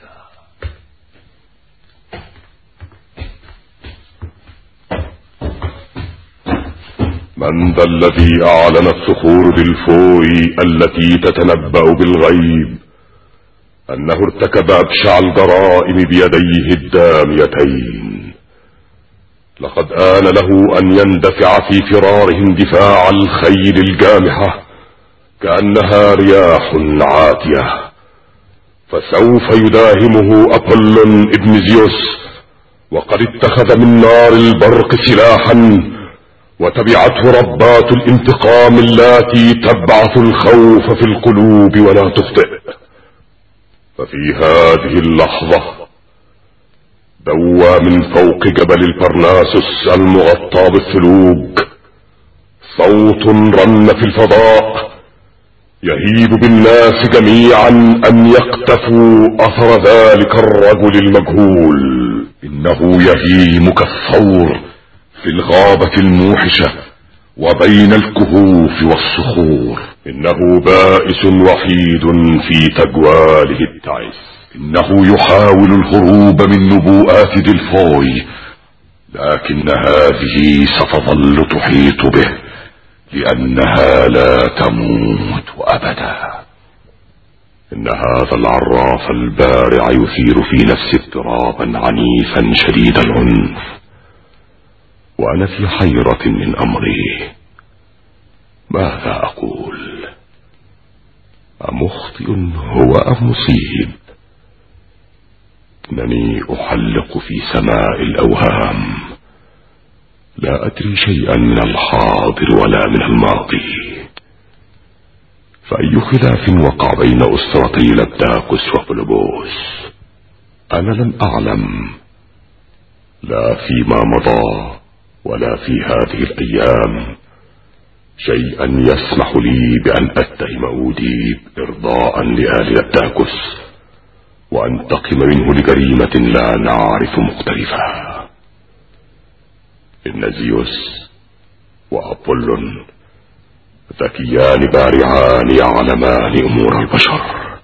من ذا الذي أعلن الصخور بالفوء التي تتنبأ بالغيب أنه ارتكب أبشع الجرائم بيديه الداميتين؟ لقد آن له أن يندفع في فراره اندفاع الخيل الجامحة كأنها رياح عاتية، فسوف يداهمه أبولون ابن زيوس، وقد اتخذ من نار البرق سلاحا، وتبعته ربات الانتقام اللاتي تبعث الخوف في القلوب ولا تخطئ. ففي هذه اللحظة دوى من فوق جبل البرناسوس المغطى بالثلوج صوت رن في الفضاء يهيب بالناس جميعا أن يقتفوا أثر ذلك الرجل المجهول. إنه يهيم كالثور في الغابة الموحشة وبين الكهوف والصخور. إنه بائس وحيد في تجواله التعس. إنه يحاول الهروب من نبوءات ديلفوي، لكن هذه ستظل تحيط به لأنها لا تموت أبدا. إن هذا العراف البارع يثير في نفسي اضطرابا عنيفا شديد العنف، وأنا في حيرة من أمري. ماذا أقول؟ أمخطئ هو أم مصيب؟ إنني أحلق في سماء الأوهام، لا أدري شيئا من الحاضر ولا من الماضي. فأي خلاف وقع بين أسرتي لبداكس وفلبوس؟ أنا لم أعلم، لا فيما مضى ولا في هذه الأيام، شيئا يسمح لي بأن أتهم أوديب إرضاء لآل لبداكس وأنتقم منه لجريمة لا نعرف مقترفها. إن زيوس وأبولون ذكيان بارعان يعلمان أمور البشر،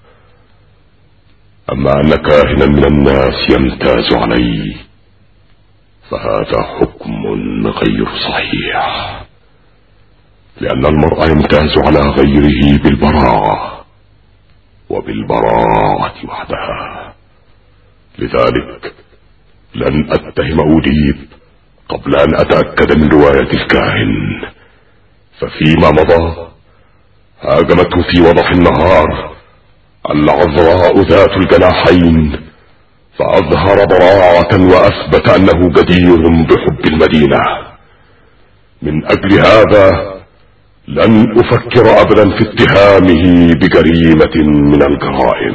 أما أن كاهنا من الناس يمتاز علي فهذا حكم غير صحيح، لأن المرء يمتاز على غيره بالبراعة وبالبراعة وحدها. لذلك لن أتهم أوديب قبل أن أتأكد من رواية الكاهن. ففيما مضى هاجمته في وضح النهار العذراء ذات الجناحين، فأظهر براعة وأثبت أنه جدير بحب المدينة. من أجل هذا لن أفكر أبدا في اتهامه بجريمة من الجرائم.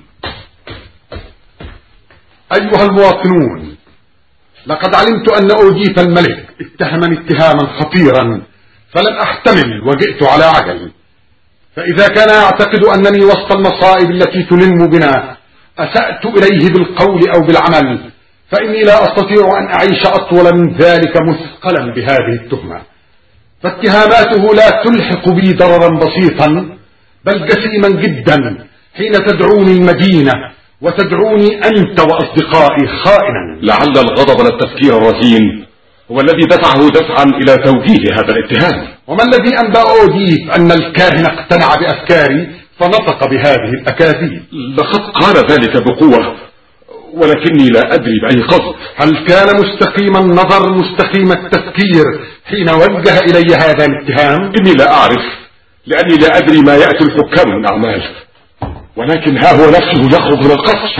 أيها المواطنون، لقد علمت أن أوديب الملك اتهمني اتهاما خطيرا، فلم أحتمل وجئت على عجل. فإذا كان يعتقد أنني وسط المصائب التي تلم بنا أسأت إليه بالقول أو بالعمل، فإني لا أستطيع أن أعيش أطول من ذلك مثقلا بهذه التهمة. فاتهاماته لا تلحق بي ضررا بسيطا، بل جسيما جدا، حين تدعوني المدينة وتدعوني أنت وأصدقائي خائنا. لعل الغضب والتفكير الرزين هو الذي دفعه دفعا إلى توجيه هذا الاتهام. وما الذي أنبأ أوديب أن الكاهن اقتنع بأفكاري فنطق بهذه الأكاذيب؟ لقد قال ذلك بقوة، ولكني لا أدري بأي قصد. هل كان مستقيم النظر مستقيم التفكير حين وجه إلي هذا الاتهام؟ إني لا أعرف، لأني لا أدري ما يأتي الحكام من أعمال، ولكن ها هو نفسه يخرج من القصر.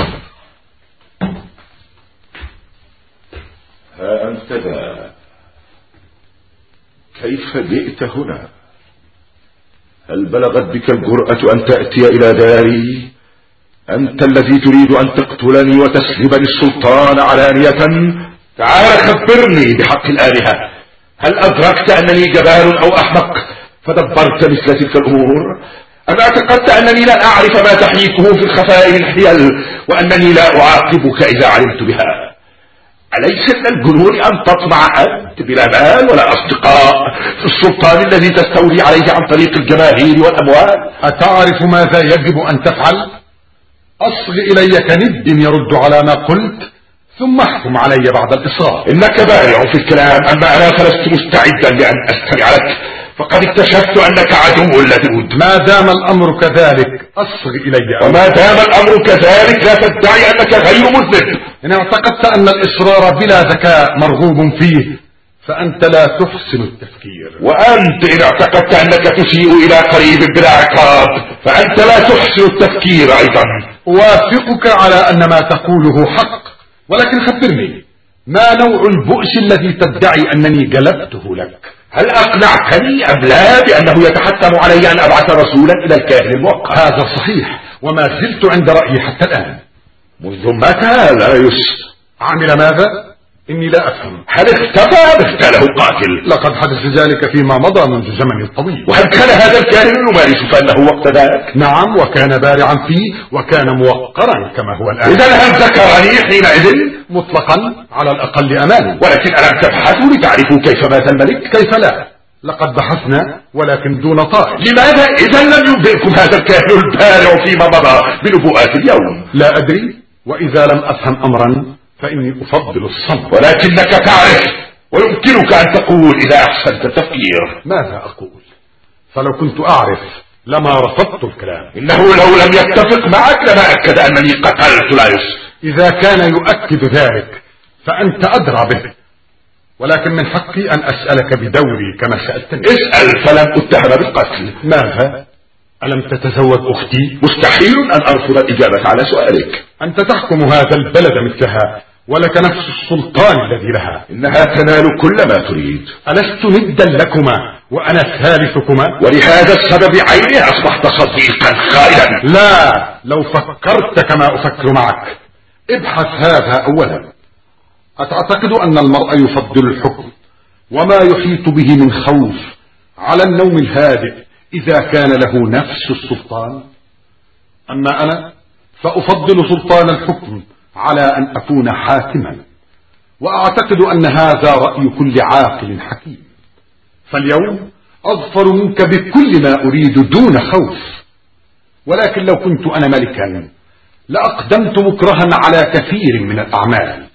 ها أنت ذا، كيف جئت هنا؟ هل بلغت بك الجرأة أن تأتي إلى داري؟ أنت الذي تريد أن تقتلني وتسلبني السلطان علانية؟ تعال خبرني بحق الآلهة، هل أدركت أنني جبان أو أحمق فدبرت مثل تلك الأمور؟ أم اعتقدت أنني لا أعرف ما تحيكه في الخفاء من حيل، وأنني لا أعاقبك إذا علمت بها؟ أليس من الجنون أن تطمع أنت بلا مال ولا أصدقاء في السلطان الذي تستولي عليه عن طريق الجماهير والأموال؟ أتعرف ماذا يجب أن تفعل؟ أصغ إلي كند يرد على ما قلت، ثم احكم علي بعد الإصرار. إنك بارع في الكلام، أما أنا فلست مستعدا لأن أستمع لك، فقد اكتشفت أنك عدو لدود. ما دام الأمر كذلك أصغ إلي. وما دام الأمر كذلك لا تدعي أنك غير مذنب. إن اعتقدت أن الإصرار بلا ذكاء مرغوب فيه فأنت لا تحسن التفكير. وأنت إن اعتقدت أنك تسيء إلى قريب بلا عقاب فأنت لا تحسن التفكير أيضا. أوافقك على أن ما تقوله حق، ولكن خبرني ما نوع البؤس الذي تدعي أنني جلبته لك؟ هل أقنعتني أم لا بأنه يتحتم علي أن أبعث رسولا إلى الكاهن الموقع؟ هذا صحيح، وما زلت عند رأيي حتى الآن. منذ متى لا يس؟ عمل ماذا؟ إني لا أفهم. هل اختفى باغتاله قاتل؟ لقد حدث ذلك فيما مضى منذ زمن طويل. وهل كان هذا الكاهن يمارس فأنه وقت ذاك؟ نعم، وكان بارعا فيه وكان موقرا كما هو الآن. إذا هل ذكرني حينئذ؟ مطلقا على الأقل أمانا. ولكن ألم تبحثوا لتعرفوا كيف مات الملك؟ كيف لا؟ لقد بحثنا ولكن دون طائل. لماذا إذا لم ينبئكم هذا الكاهن البارع فيما مضى بنبوءات اليوم؟ لا أدري، وإذا لم أفهم أمرا فإني أفضل الصمت. ولكنك تعرف ويمكنك أن تقول إذا أحسنت التفكير. ماذا أقول؟ فلو كنت أعرف لما رفضت الكلام. إنه لو لم يتفق معك لما أكد أنني قتلت لايوس. إذا كان يؤكد ذلك فأنت أدرى به، ولكن من حقي أن أسألك بدوري كما سألتني. اسأل فلن أتهم بالقتل. ماذا؟ ألم تتزوج أختي؟ مستحيل أن أرفض الإجابة على سؤالك. أنت تحكم هذا البلد مثلها ولك نفس السلطان الذي لها. إنها تنال كل ما تريد. ألست ندا لكما وأنا ثالثكما؟ ولهذا السبب عينه أصبحت صديقا خائنا. لا، لو فكرت كما أفكر معك. ابحث هذا أولا. أتعتقد أن المرء يفضل الحكم وما يحيط به من خوف على النوم الهادئ إذا كان له نفس السلطان؟ أما أنا فأفضل سلطان الحكم على أن أكون حاكما، وأعتقد أن هذا رأي كل عاقل حكيم. فاليوم أظفر منك بكل ما أريد دون خوف، ولكن لو كنت أنا ملكا لأقدمت مكرها على كثير من الأعمال.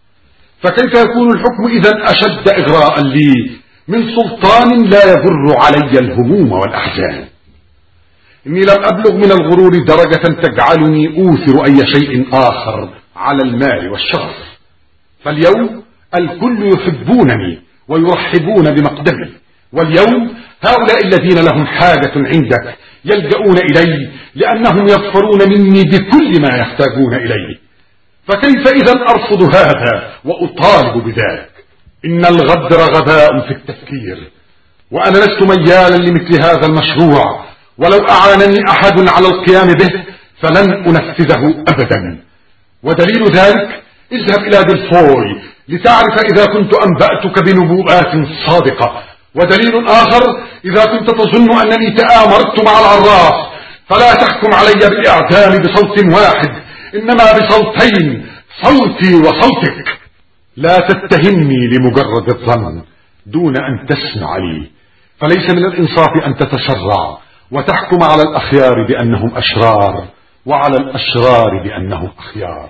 فكيف يكون الحكم إذن أشد إغراء لي من سلطان لا يجر علي الهموم والأحزان؟ إني لم أبلغ من الغرور درجة تجعلني أوثر أي شيء آخر على المال والشرف. فاليوم الكل يحبونني ويرحبون بمقدمي، واليوم هؤلاء الذين لهم حاجة عندك يلجؤون إلي لأنهم يظفرون مني بكل ما يحتاجون إليه. فكيف إذا أرفض هذا وأطالب بذلك؟ إن الغدر غباء في التفكير، وأنا لست ميالا لمثل هذا المشروع، ولو أعانني أحد على القيام به فلن أنفذه أبدا. ودليل ذلك اذهب إلى دلفوي لتعرف إذا كنت أنبأتك بنبوءات صادقة. ودليل آخر إذا كنت تظن أنني تآمرت مع العراف فلا تحكم علي بالإعدام بصوت واحد، إنما بصوتين، صوتي وصوتك. لا تتهمني لمجرد الظن دون أن تسمع لي، فليس من الإنصاف أن تتسرع وتحكم على الأخيار بأنهم أشرار وعلى الأشرار بأنهم أخيار.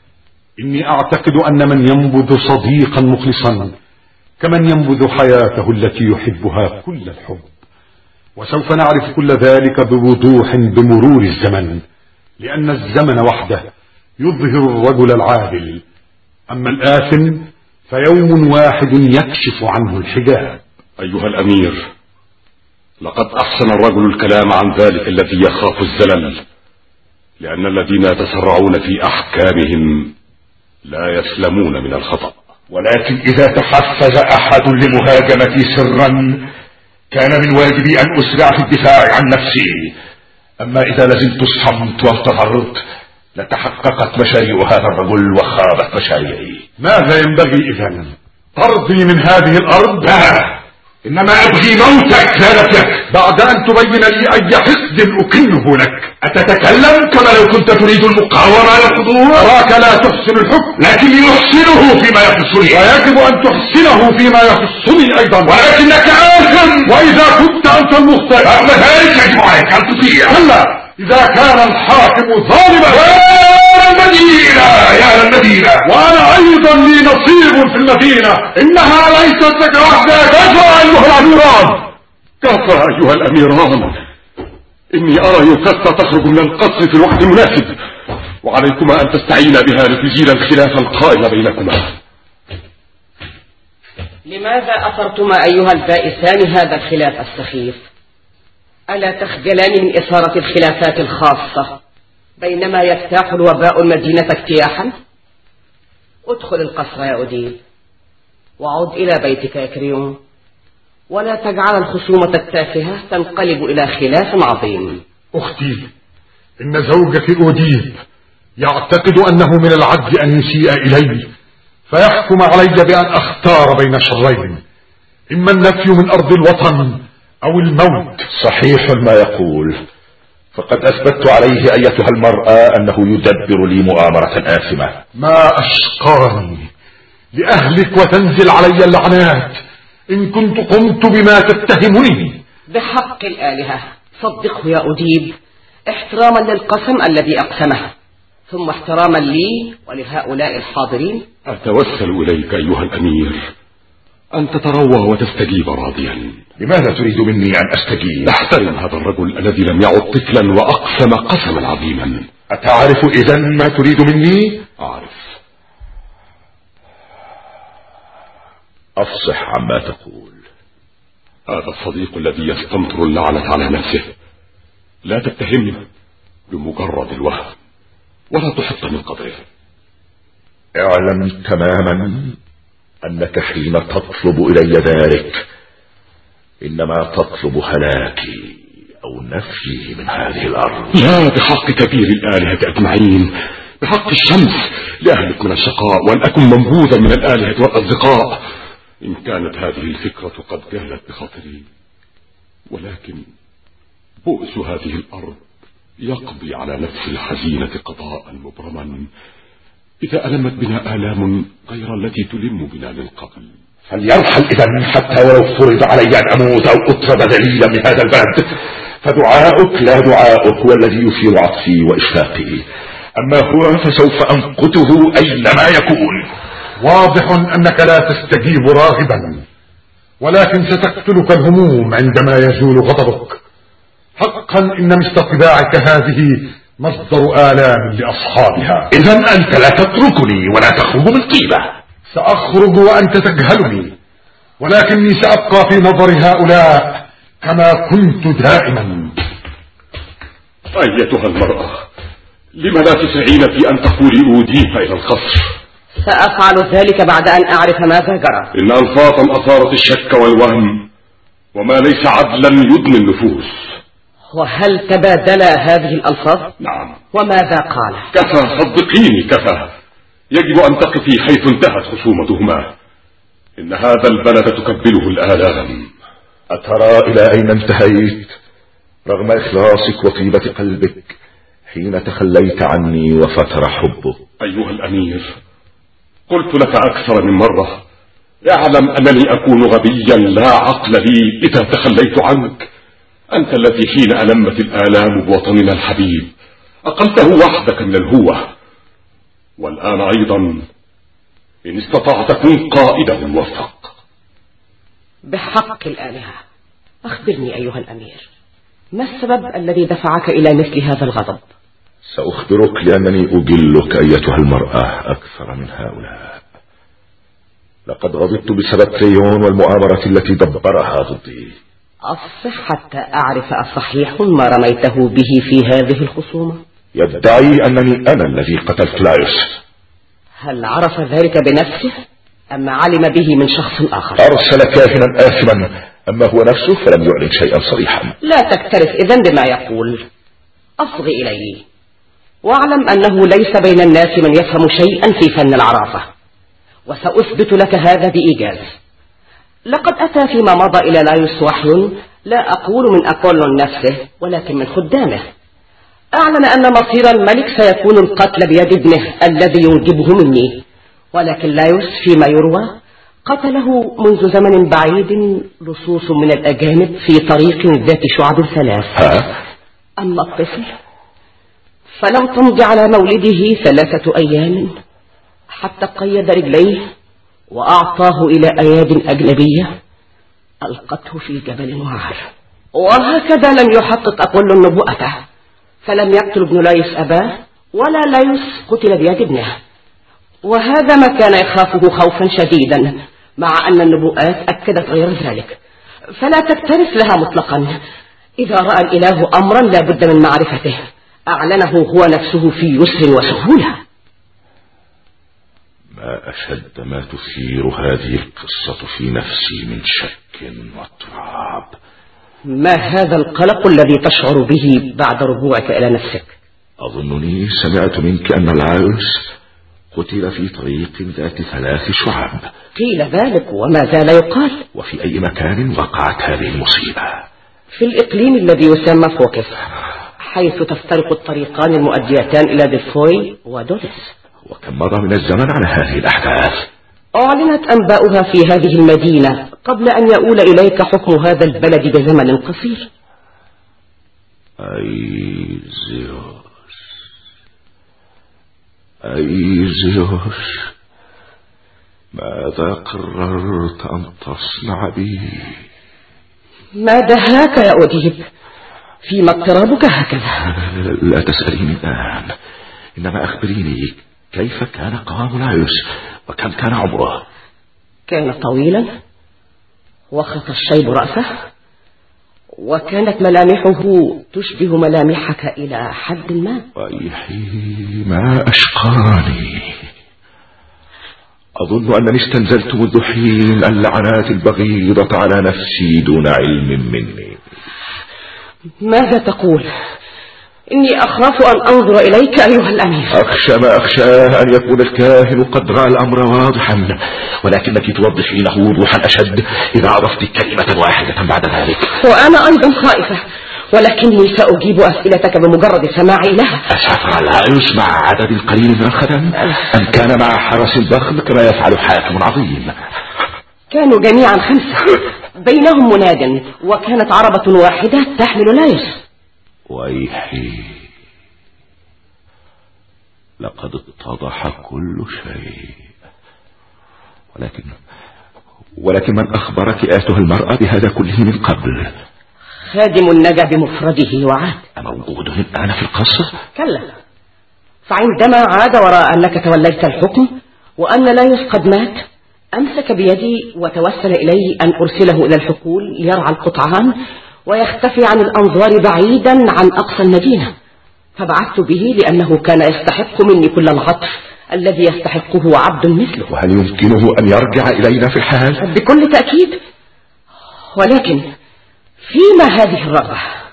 إني أعتقد أن من ينبذ صديقا مخلصا كمن ينبذ حياته التي يحبها كل الحب، وسوف نعرف كل ذلك بوضوح بمرور الزمن، لأن الزمن وحده يظهر الرجل العادل، أما الآثم فيوم واحد يكشف عنه الحجاب. أيها الأمير، لقد أحسن الرجل الكلام عن ذلك الذي يخاف الزلل، لأن الذين يتسرعون في أحكامهم لا يسلمون من الخطأ. ولكن إذا تحفز أحد لمهاجمتي سرا كان من واجبي أن أسرع في الدفاع عن نفسي، أما إذا لزمت الصمت وانتظرت لتحققت مشاريع هذا الرجل وخابت مشاريعي. ماذا ينبغي إذن؟ ترضي من هذه الأرض؟ لا، إنما أبغي موتك لا نفيك بعد أن تبين لي أي حقد أكنه لك. أتتكلم كما لو كنت تريد المقاومة على الحضور؟ أراك لا تحسن الحكم، لكن يحسنه فيما يخصني، ويجب أن تحسنه فيما يخصني أيضا. ولكنك آثم، وإذا كنت أنت المخطئ رغم ذلك يجب عليك أن تطيع. هلا إذا كان الحاكم ظالما يا المدينة يا المدينة، وأنا أيضا لي نصيب في المدينة، إنها ليست لك وحدك. اسمع أيها الأميران، كفى أيها الأميران، إني أرى يوكاستا تخرج من القصر في الوقت المناسب، وعليكما أن تستعينا بها لتزيل الخلاف القائم بينكما. لماذا أثرتما أيها البائسان هذا الخلاف السخيف؟ ألا تخجلان من إثارة الخلافات الخاصة بينما يجتاح الوباء المدينة اجتياحا؟ ادخل القصر يا أديب، وعد إلى بيتك يا كريون، ولا تجعل الخصومة التافهة تنقلب إلى خلاف عظيم. أختي، إن زوجك أوديب يعتقد أنه من العدل أن يسيء إلي فيحكم علي بأن أختار بين شرين، إما النفي من أرض الوطن أو الموت. صحيح ما يقول، فقد أثبتت عليه أيتها المرأة أنه يدبر لي مؤامرة آثمة. ما أشقاني لأهلك وتنزل علي اللعنات إن كنت قمت بما تتهمني. بحق الآلهة صدقه يا أديب، احتراما للقسم الذي أقسمه، ثم احتراما لي ولهؤلاء الحاضرين. أتوسل إليك أيها الأمير أن تتروى وتستجيب راضيا. لماذا تريد مني أن أستجيب؟ احترم هذا الرجل الذي لم يعد طفلا وأقسم قسما عظيما. أتعرف إذن ما تريد مني؟ أعرف. أفصح عما تقول. هذا الصديق الذي يستمطر اللعنة على نفسه، لا تتهمه بمجرد الوهم ولا تحط من قدره. اعلم تماما أنك حين تطلب إلي ذلك إنما تطلب هلاكي أو نفيي من هذه الأرض. لا، بحق كبير الآلهة أجمعين، بحق الشمس لأهلك من الشقاء، وأن أكون منبوذا من الآلهة والأصدقاء إن كانت هذه الفكرة قد جهلت بخاطري. ولكن بؤس هذه الأرض يقضي على نفس الحزينة قضاء مبرما إذا ألمت بنا آلام غير التي تلم بنا من قبل. فليرحل إذن حتى ولو فرض علي أن أموت أو أطرد ذليلا من هذا البلد، فدعاؤك لا دعاؤك هو الذي يثير عطفي وإشفاقي، أما هو فسوف أنقته أينما يكون. واضح أنك لا تستجيب راغبا، ولكن ستقتلك الهموم عندما يزول غضبك. حقا إن مثل طباعك هذه مصدر آلام لأصحابها. إذن أنت لا تتركني ولا تخرج من طيبة. سأخرج وأنت تجهلني، ولكني سأبقى في نظر هؤلاء كما كنت دائما. أيتها المرأة، لم لا تسعين في أن تقولي أوديب إلى القصر؟ سأفعل ذلك بعد أن أعرف ماذا جرى. إن ألفاظا أثارت الشك والوهم، وما ليس عدلا يدمي النفوس. وهل تبادل هذه الألفاظ؟ نعم. وماذا قال؟ كفى، صدقيني كفى. يجب أن تقفي حيث انتهت خصومتهما. إن هذا البلد تكبله الآلام. أترى إلى أين انتهيت رغم إخلاصك وطيبة قلبك حين تخليت عني وفتر حبك؟ أيها الأمير، قلت لك أكثر من مرة، اعلم أنني أكون غبيا لا عقل لي إذا تخليت عنك. أنت الذي حين ألمت الآلام بوطننا الحبيب أقلته وحدك من الهوة، والآن أيضا إن استطعت كن قائده موفق. بحق الآلهة أخبرني أيها الأمير، ما السبب الذي دفعك إلى مثل هذا الغضب؟ سأخبرك لأنني أجلك أيتها المرأة أكثر من هؤلاء. لقد غضبت بسبب كريون والمؤامرة التي دبرها ضدي. أصح حتى أعرف أصحيح ما رميته به في هذه الخصومة؟ يدعي أنني أنا الذي قتلت لايوس. هل عرف ذلك بنفسه أم علم به من شخص آخر؟ أرسل كاهنا آثما، أما هو نفسه فلم يعلن شيئا صريحا. لا تكترث إذن بما يقول، أصغ إليه واعلم أنه ليس بين الناس من يفهم شيئا في فن العرافة، وسأثبت لك هذا بإيجاز. لقد أتى فيما مضى إلى لايوس وحي، لا أقول من أبولون نفسه ولكن من خدامه، أعلن أن مصير الملك سيكون القتل بيد ابنه الذي ينجبه مني، ولكن لايوس فيما يروى قتله منذ زمن بعيد لصوص من الأجانب في طريق ذات شعب ثلاث. أما الطفل فلم تمض على مولده ثلاثة أيام حتى قيد رجليه وأعطاه إلى أياد أجنبية ألقته في جبل وعر. وهكذا لم يحقق أبولو نبوءته، فلم يقتل ابن لايوس أباه، ولا لايوس قتل بيد ابنه. وهذا ما كان يخافه خوفا شديدا، مع أن النبوءات أكدت غير ذلك، فلا تكترث لها مطلقا. إذا رأى الإله أمرا لا بد من معرفته أعلنه هو نفسه في يسر وسهولة. ما أشد ما تثير هذه القصة في نفسي من شك واضطراب. ما هذا القلق الذي تشعر به بعد رجوعك إلى نفسك؟ أظنني سمعت منك أن لايوس قتل في طريق ذات ثلاث شعب. قيل ذلك وما زال يقال. وفي أي مكان وقعت هذه المصيبة؟ في الإقليم الذي يسمى فوكس، حيث تفترق الطريقان المؤديتان إلى ديلفوي ودودس. وكم مضى من الزمن على هذه الأحداث؟ أعلنت أنباؤها في هذه المدينة قبل أن يؤول إليك حكم هذا البلد بزمن قصير. أيزيوس أيزيوس، ماذا قررت أن تصنع بي؟ ما دهاك يا أوديب؟ فيما اضطرابك هكذا؟ لا تسأليني الآن، إنما أخبريني كيف كان قوام لايوس وكم كان عمره؟ كان طويلا وخط الشيب رأسه، وكانت ملامحه تشبه ملامحك إلى حد ما. ويحي ما أشقاني، أظن أنني استنزلت منذ حين اللعنات البغيضة على نفسي دون علم مني. ماذا تقول؟ إني أخاف أن أنظر إليك أيها الأمير. أخشى ما أخشاه أن يكون الكاهن قد رأى الأمر واضحا، ولكنك توضحينه وضوحا أشد إذا عرفت كلمة واحدة بعد ذلك. وأنا أيضا خائفة، ولكني سأجيب أسئلتك بمجرد سماعي لها. أسافر لايوس مع عدد قليل من الخدم أم كان مع حرس ضخم كما يفعل حاكم عظيم؟ كانوا جميعا خمسة، بينهم مناد، وكانت عربة واحدة تحمل لايوس. ويحي، لقد اتضح كل شيء، ولكن ولكن من أخبرك آيتها المرأة بهذا كله من قبل؟ خادم النجا بمفرده وعاد. أموجود الآن في القصر؟ كلا، فعندما عاد ورأى أنك توليت الحكم وأن لايوس قد مات، أمسك بيدي وتوسل إلي أن أرسله إلى الحقول ليرعى القطعان ويختفي عن الأنظار بعيدا عن أقصى المدينة، فبعثت به لأنه كان يستحق مني كل العطف الذي يستحقه عبد مثله. وهل يمكنه أن يرجع إلينا في الحال؟ بكل تأكيد، ولكن فيما هذه الرغبة؟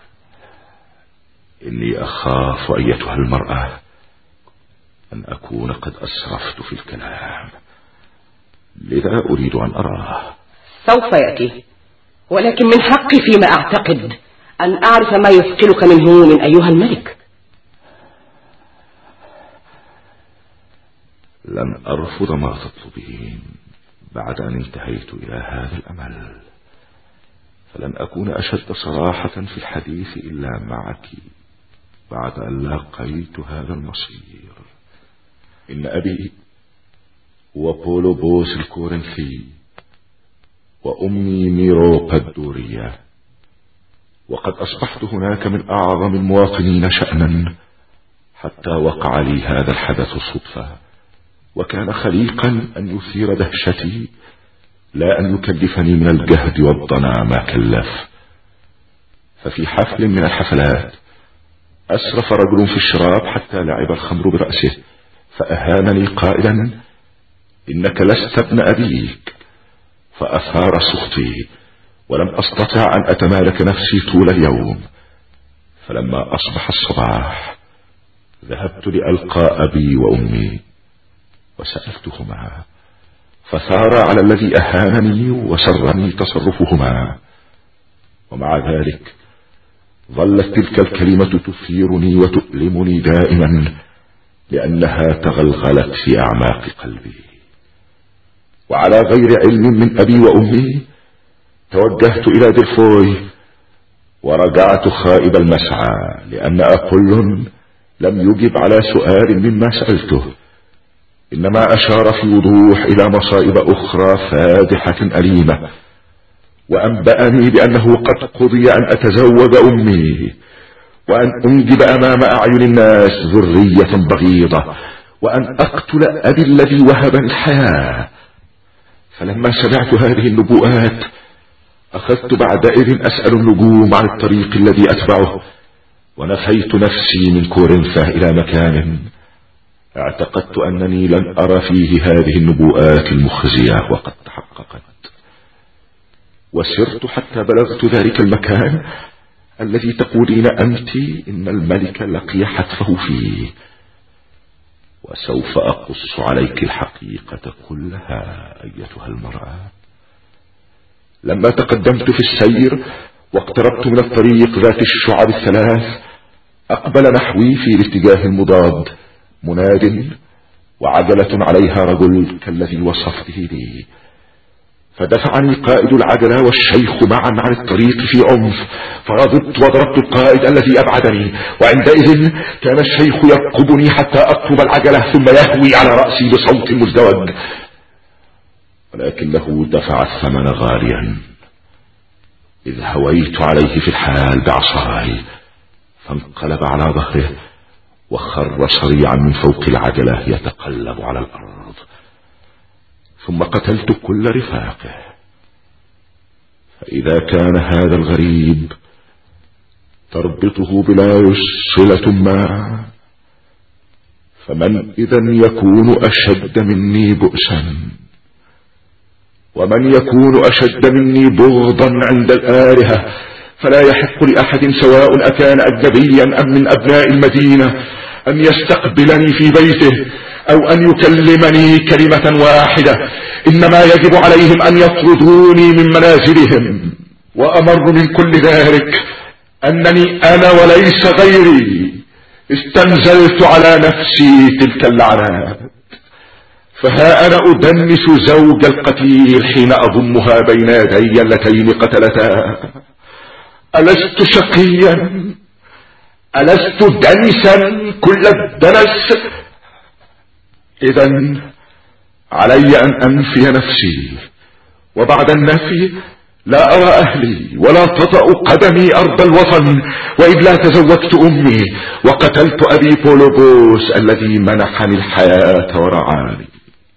إني أخاف أيتها المرأة أن أكون قد أسرفت في الكلام، لذا أريد أن أراه. سوف يأتي، ولكن من حقي فيما أعتقد أن أعرف ما يثقلك من هموم أيها الملك. لن أرفض ما تطلبين بعد أن انتهيت إلى هذا الأمل، فلن أكون أشد صراحة في الحديث إلا معك بعد أن لاقيت هذا المصير. إن أبي هو بولوبوس الكورنثي، وأمي ميروبا الدورية، وقد أصبحت هناك من أعظم المواطنين شأنا، حتى وقع لي هذا الحدث صدفة، وكان خليقا أن يثير دهشتي لا أن يكلفني من الجهد والضنا ما كلف. ففي حفل من الحفلات أسرف رجل في الشراب حتى لعب الخمر برأسه، فأهانني قائلا: إنك لست ابن أبيك. فأثار سخطي، ولم أستطع أن أتمالك نفسي طول اليوم. فلما أصبح الصباح ذهبت لألقى أبي وأمي وسألتهما، فثار على الذي أهانني وسرني تصرفهما، ومع ذلك ظلت تلك الكلمة تثيرني وتؤلمني دائما، لأنها تغلغلت في أعماق قلبي. وعلى غير علم من أبي وأمي توجهت إلى ديلفوي، ورجعت خائب المسعى، لأن أبولون لم يجب على سؤال مما سألته، إنما أشار في وضوح إلى مصائب أخرى فادحة أليمة، وأنبأني بأنه قد قضي أن أتزوج أمي، وأن أنجب أمام أعين الناس ذرية بغيضة، وأن أقتل أبي الذي وهبني الحياة. فلما سمعت هذه النبوءات أخذت بعدئذ أسأل النجوم عن الطريق الذي أتبعه، ونفيت نفسي من كورنثا إلى مكان اعتقدت أنني لن أرى فيه هذه النبوءات المخزية وقد تحققت. وسرت حتى بلغت ذلك المكان الذي تقولين أنت إن الملك لقي حتفه فيه، وسوف أقص عليك الحقيقة كلها أيتها المرأة. لما تقدمت في السير واقتربت من الطريق ذات الشعب الثلاث أقبل نحوي في الاتجاه المضاد مناد وعجلة عليها رجل كالذي وصفته لي، فدفعني قائد العجلة والشيخ معا عن الطريق في عنف، فغضبت وضربت القائد الذي أبعدني، وعندئذ كان الشيخ يرقبني حتى أقرب العجلة ثم يهوي على رأسي بصوت مزدوج، ولكنه دفع الثمن غاليا إذ هويت عليه في الحال بعصاي فانقلب على ظهره وخر صريعا من فوق العجلة يتقلب على الأرض. ثم قتلت كل رفاقه. فإذا كان هذا الغريب تربطه بلايوس صلة ما، فمن إذن يكون أشد مني بؤسا، ومن يكون أشد مني بغضا عند الآلهة؟ فلا يحق لأحد سواء أكان أجنبيا أم من أبناء المدينة أن يستقبلني في بيته أو أن يكلمني كلمة واحدة، إنما يجب عليهم أن يطردوني من منازلهم. وأمر من كل ذلك أنني أنا وليس غيري استنزلت على نفسي تلك اللعنات، فها أنا أدنس زوج القتيل حين أضمها بين يدي اللتين قتلتا. ألست شقيا؟ ألست دنسا كل الدنس؟ إذن علي أن أنفي نفسي، وبعد النفي لا أرى أهلي ولا تطأ قدمي أرض الوطن، وإلا تزوجت أمي وقتلت أبي بولوبوس الذي منحني الحياة ورعاني.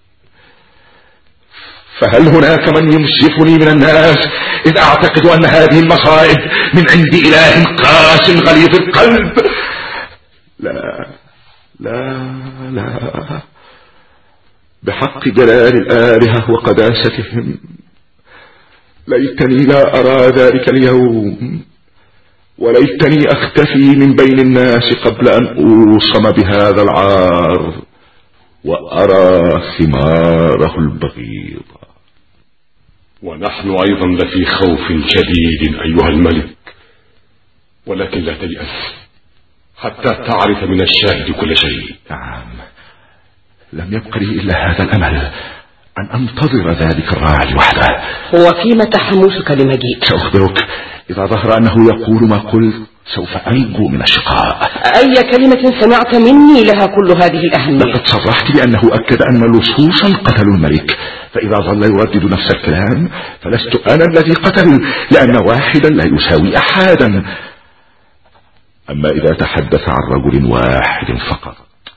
فهل هناك من ينصفني من الناس إذ أعتقد أن هذه المصائب من عند إله قاس غليظ القلب؟ لا لا لا، بحق جلال الآلهة وقداستهم ليتني لا أرى ذلك اليوم، وليتني أختفي من بين الناس قبل أن أوصم بهذا العار وأرى ثماره البغيضة. ونحن أيضا لفي خوف شديد أيها الملك، ولكن لا تيأس حتى تعرف من الشاهد كل شيء. نعم، لم يبق لي إلا هذا الأمل أن أنتظر ذلك الراعي وحده. وفيما تحمسك لمجيء؟ سأخبرك إذا ظهر أنه يقول ما قلت سوف أنجو من الشقاء. أي كلمة سمعت مني لها كل هذه الأهمية؟ لقد صرحت بأنه أكد أن لصوصا قتلوا الملك، فإذا ظل يردد نفس الكلام فلست أنا الذي قتل، لأن واحدا لا يساوي أحدا. أما إذا تحدث عن رجل واحد فقط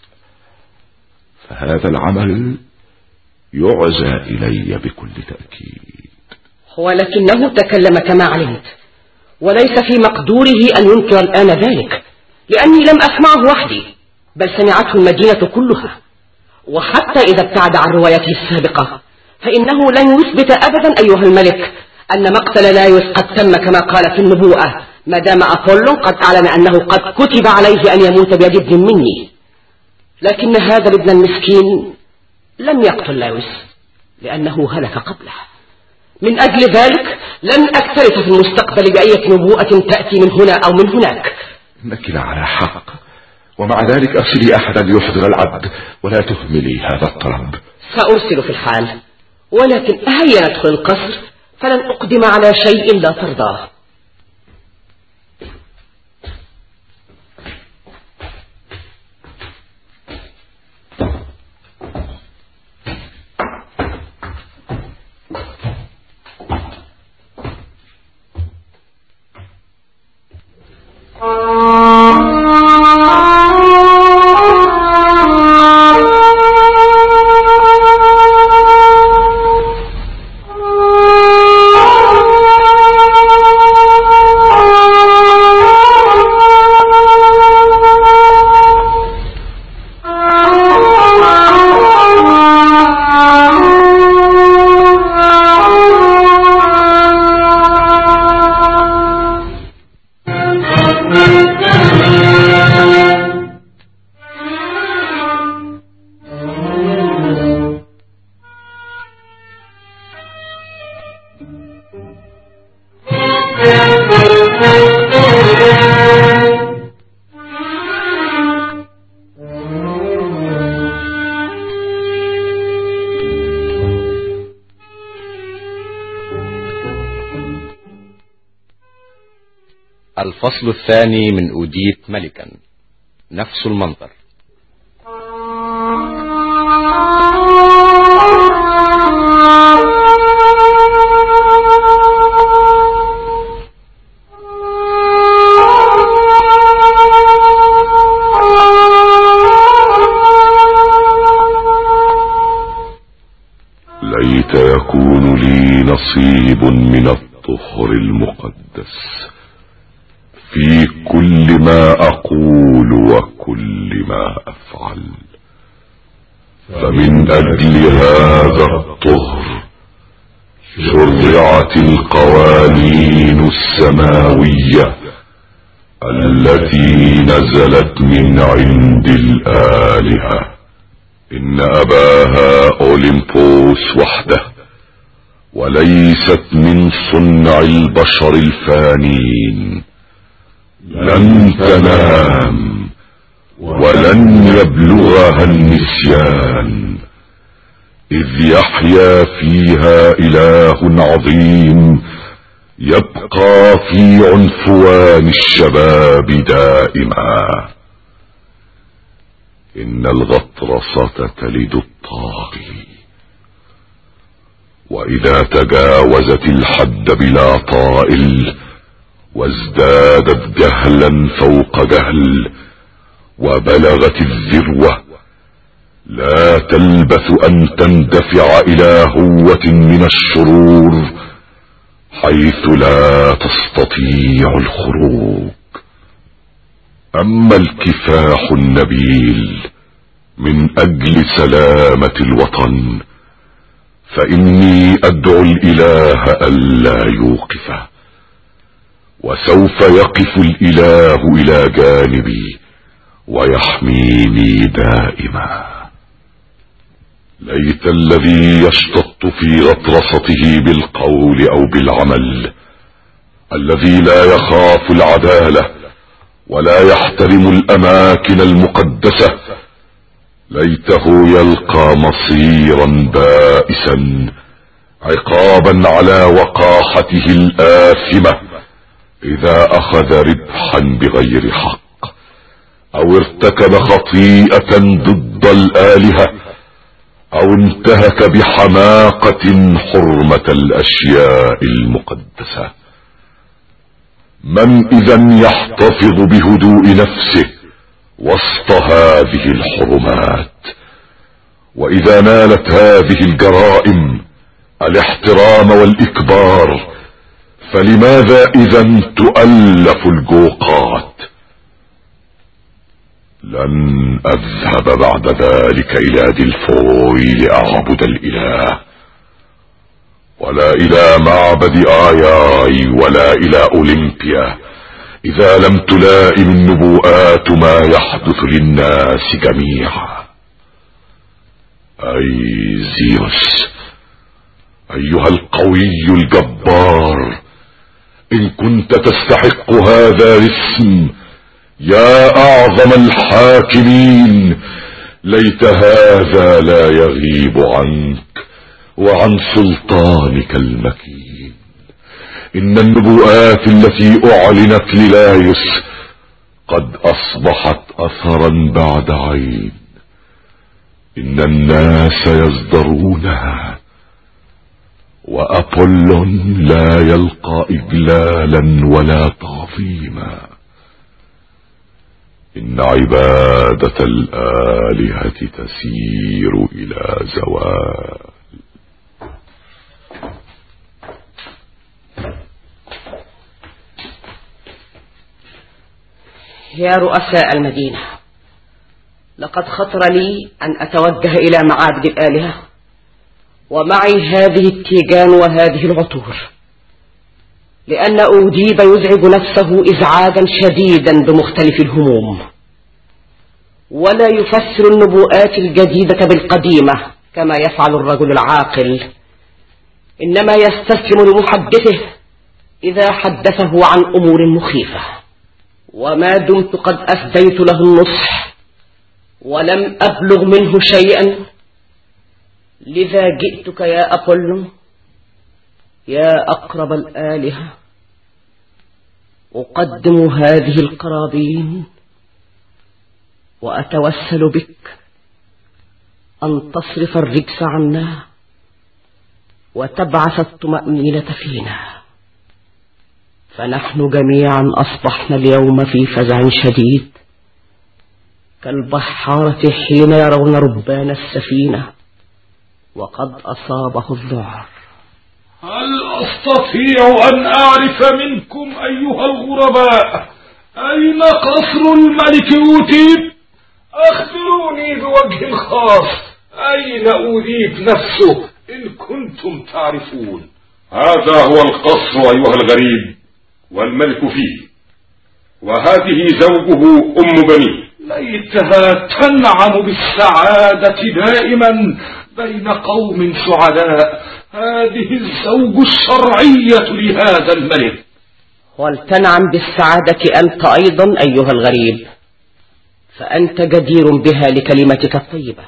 فهذا العمل يعزى إلي بكل تأكيد. ولكنه تكلم كما علمت، وليس في مقدوره أن ينكر الآن ذلك، لأني لم أسمعه وحدي بل سمعته المدينة كلها. وحتى إذا ابتعد عن روايته السابقة فإنه لن يثبت أبدا أيها الملك أن مقتل لايوس قد تم كما قال في النبوءة، ما دام أبولو قد أعلن أنه قد كتب عليه أن يموت بيد ابن مني. لكن هذا الابن المسكين لم يقتل لايوس لأنه هلك قبله. من أجل ذلك لن أكترث في المستقبل بأية نبوءة تأتي من هنا أو من هناك. إنك على حق، ومع ذلك أرسلي أحدا ليحضر العبد ولا تهملي هذا الطلب. سأرسل في الحال، ولكن هيا ندخل القصر فلن أقدم على شيء لا ترضاه. الفصل الثاني من أوديت ملكا، نفس المنظر. ليت يكون لي نصيب من الطهر المقدس في كل ما أقول وكل ما أفعل، فمن أجل هذا الطهر شرعت القوانين السماوية التي نزلت من عند الآلهة. إن أباها أوليمبوس وحده، وليست من صنع البشر الفانين. لن تنام ولن يبلغها النسيان، إذ يحيا فيها إله عظيم يبقى في عنفوان الشباب دائما. إن الغطرسة تلد الطاغي، وإذا تجاوزت الحد بلا طائل وازدادت جهلا فوق جهل وبلغت الذروة، لا تلبث أن تندفع إلى هوة من الشرور حيث لا تستطيع الخروج. أما الكفاح النبيل من أجل سلامة الوطن فإني أدعو الإله ألا يوقفه، وسوف يقف الإله إلى جانبي ويحميني دائما. ليت الذي يشتط في غطرسته بالقول أو بالعمل، الذي لا يخاف العدالة ولا يحترم الأماكن المقدسة، ليته يلقى مصيرا بائسا عقابا على وقاحته الآثمة إذا أخذ ربحا بغير حق أو ارتكب خطيئة ضد الآلهة أو انتهك بحماقة حرمة الأشياء المقدسة. من إذن يحتفظ بهدوء نفسه وسط هذه الحرمات؟ وإذا نالت هذه الجرائم الاحترام والإكبار، فلماذا إذن تؤلف الجوقات؟ لن أذهب بعد ذلك إلى دلفوي لأعبد الإله، ولا إلى معبد آياي، ولا إلى أوليمبيا، إذا لم تلائم النبوءات ما يحدث للناس جميعا. أي زيوس أيها القوي الجبار، إن كنت تستحق هذا الاسم يا أعظم الحاكمين، ليت هذا لا يغيب عنك وعن سلطانك المكين. إن النبوءات التي أعلنت للايوس قد أصبحت أثرا بعد عين. إن الناس يزدرونها، وأبولون لا يلقى إجلالا ولا تعظيما. إن عبادة الآلهة تسير إلى زوال. يا رؤساء المدينة، لقد خطر لي أن أتوجه إلى معابد الآلهة ومعي هذه التيجان وهذه العطور، لأن أوديب يزعج نفسه إزعاجا شديدا بمختلف الهموم، ولا يفسر النبوءات الجديدة بالقديمة كما يفعل الرجل العاقل، إنما يستسلم لمحدثه إذا حدثه عن أمور مخيفة. وما دمت قد أفديت له النصح ولم أبلغ منه شيئا، لذا جئتك يا أبولون يا أقرب الآلهة أقدم هذه القرابين وأتوسل بك أن تصرف الرجس عنا وتبعث الطمأنينة فينا، فنحن جميعا أصبحنا اليوم في فزع شديد كالبحارة حين يرون ربان السفينة وقد أصابه الذعر. هل أستطيع أن أعرف منكم أيها الغرباء أين قصر الملك أوتيب؟ أخبروني بوجه خاص أين أوتيب نفسه إن كنتم تعرفون. هذا هو القصر أيها الغريب، والملك فيه، وهذه زوجه أم بنيه. ليتها تنعم بالسعادة دائما بين قوم سعداء، هذه الزوج الشرعية لهذا الملك. ولتنعم بالسعادة أنت أيضا أيها الغريب، فأنت جدير بها لكلمتك الطيبة،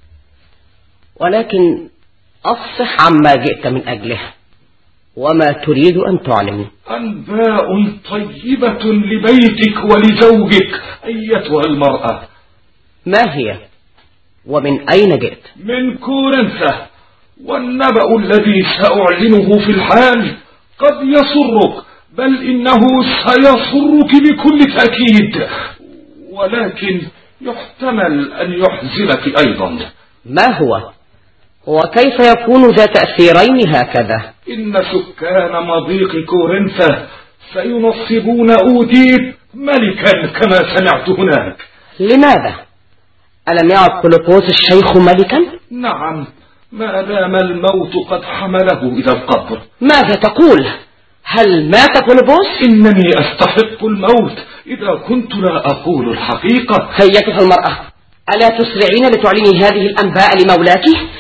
ولكن أفصح عما جئت من أجله وما تريد أن تعلم. أنباء طيبة لبيتك ولزوجك أيتها المرأة. ما هي ومن أين جئت؟ من كورنثة، والنبأ الذي سأعلنه في الحال قد يسرك، بل إنه سيسرك بكل تأكيد، ولكن يحتمل أن يحزنك أيضا. ما هو؟ وكيف يكون ذا تأثيرين هكذا؟ إن سكان مضيق كورنثة سينصبون أوتيب ملكا كما سمعت هناك. لماذا؟ ألم يعد بولوبوس الشيخ ملكا؟ نعم، ما دام الموت قد حمله إلى القبر. ماذا تقول؟ هل مات بولوبوس؟ إنني أستحق الموت إذا كنت لا أقول الحقيقة. أيتها المرأة، ألا تسرعين لتعلني هذه الأنباء لمولاك؟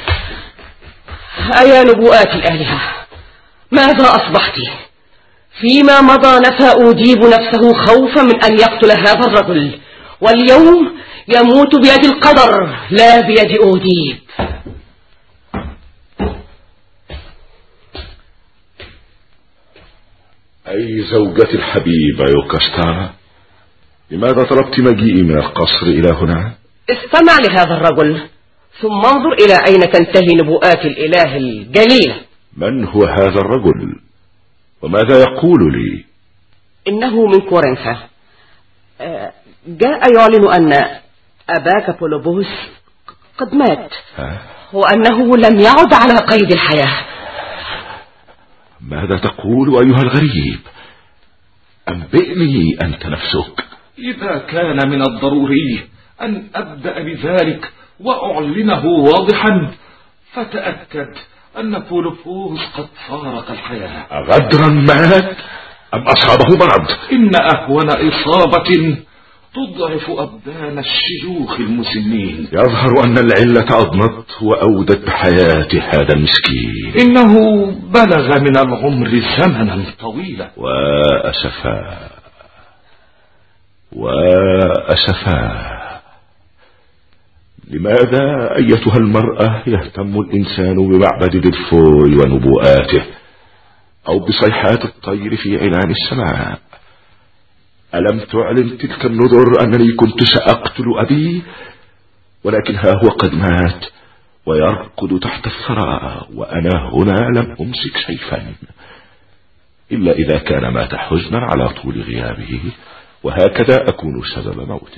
أيا نبوءات الآلهة، ماذا أصبحت؟ فيما مضى نفى أوديب نفسه خوفا من أن يقتل هذا الرجل، واليوم يموت بيد القدر لا بيد أوديب. أي زوجتي الحبيبة يوكاستارا، لماذا طلبت مجيئي من القصر إلى هنا؟ استمع لهذا الرجل ثم انظر إلى أين تنتهي نبوءات الإله الجليل. من هو هذا الرجل وماذا يقول لي؟ إنه من كورنثة، جاء يعلن أن أباك بولوبوس قد مات، وأنه لم يعد على قيد الحياة. ماذا تقول أيها الغريب؟ أنبئني أنت نفسك. إذا كان من الضروري أن أبدأ بذلك وأعلنه واضحا، فتأكد أن بولوبوس قد فارق الحياة. غدرا مات أم أصابه مرض؟ إن أهون إصابة تضعف أبدان الشيوخ المسنين. يظهر أن العلة أضنت وأودت بحياة هذا المسكين. إنه بلغ من العمر زمنا طويلا. وأسفا وأسفا لماذا أيتها المرأة يهتم الإنسان بمعبد ديدفوي ونبوءاته أو بصيحات الطير في عنان السماء؟ ألم تعلن تلك النذر أنني كنت سأقتل أبي؟ ولكن ها هو قد مات ويرقد تحت الثرى، وأنا هنا لم أمسك سيفا، إلا إذا كان مات حزنا على طول غيابه، وهكذا أكون سبب موته.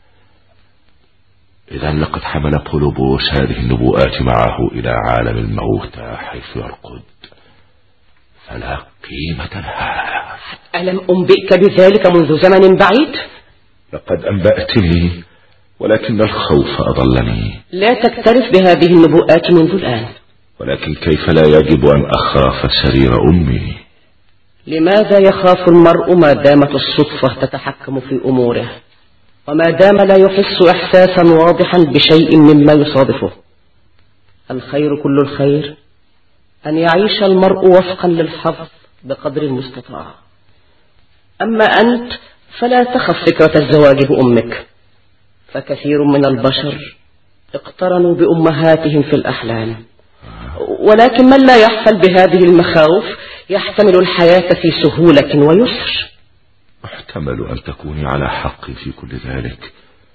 إذا لقد حمل بولوبوس هذه النبوءات معه إلى عالم الموتى حيث يرقد، فلا قيمة لها. ألم أنبئك بذلك منذ زمن بعيد؟ لقد أنبأتني، ولكن الخوف أضلني. لا تكترث بهذه النبوءات منذ الآن. ولكن كيف لا يجب أن أخاف سرير أمي؟ لماذا يخاف المرء ما دامت الصدفة تتحكم في أموره، وما دام لا يحس إحساسا واضحا بشيء مما يصادفه؟ الخير كل الخير أن يعيش المرء وفقا للحظ بقدر المستطاع. أما أنت فلا تخف فكرة الزواج بأمك، فكثير من البشر اقترنوا بأمهاتهم في الأحلام، ولكن من لا يحفل بهذه المخاوف يحتمل الحياة في سهولة ويسر. محتمل أن تكوني على حق في كل ذلك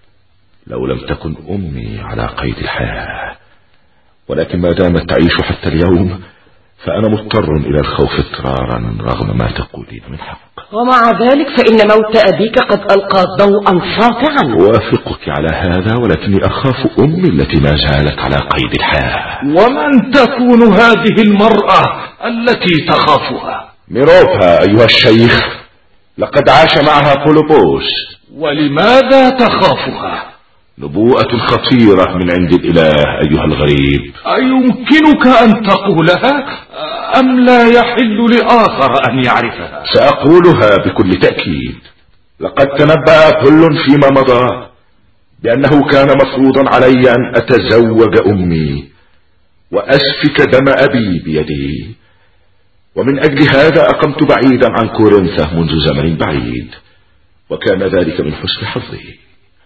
لو لم تكن أمي على قيد الحياة، ولكن ما دامت تعيش حتى اليوم فأنا مضطر إلى الخوف اضطرارا رغم ما تقولين من حق. ومع ذلك فإن موت أبيك قد ألقى ضوءا ساطعا. أوافقك على هذا، ولكني أخاف أمي التي ما زالت على قيد الحياة. ومن تكون هذه المرأة التي تخافها؟ ميروبا أيها الشيخ، لقد عاش معها بولوبوس. ولماذا تخافها؟ نبوءة خطيرة من عند الإله أيها الغريب. أيمكنك أن تقولها أم لا يحل لآخر أن يعرفها؟ سأقولها بكل تأكيد. لقد تنبأ كل فيما مضى بأنه كان مفروضا علي أن أتزوج أمي وأسفك دم أبي بيدي، ومن أجل هذا أقمت بعيدا عن كورنثة منذ زمن بعيد، وكان ذلك من حسن حظي.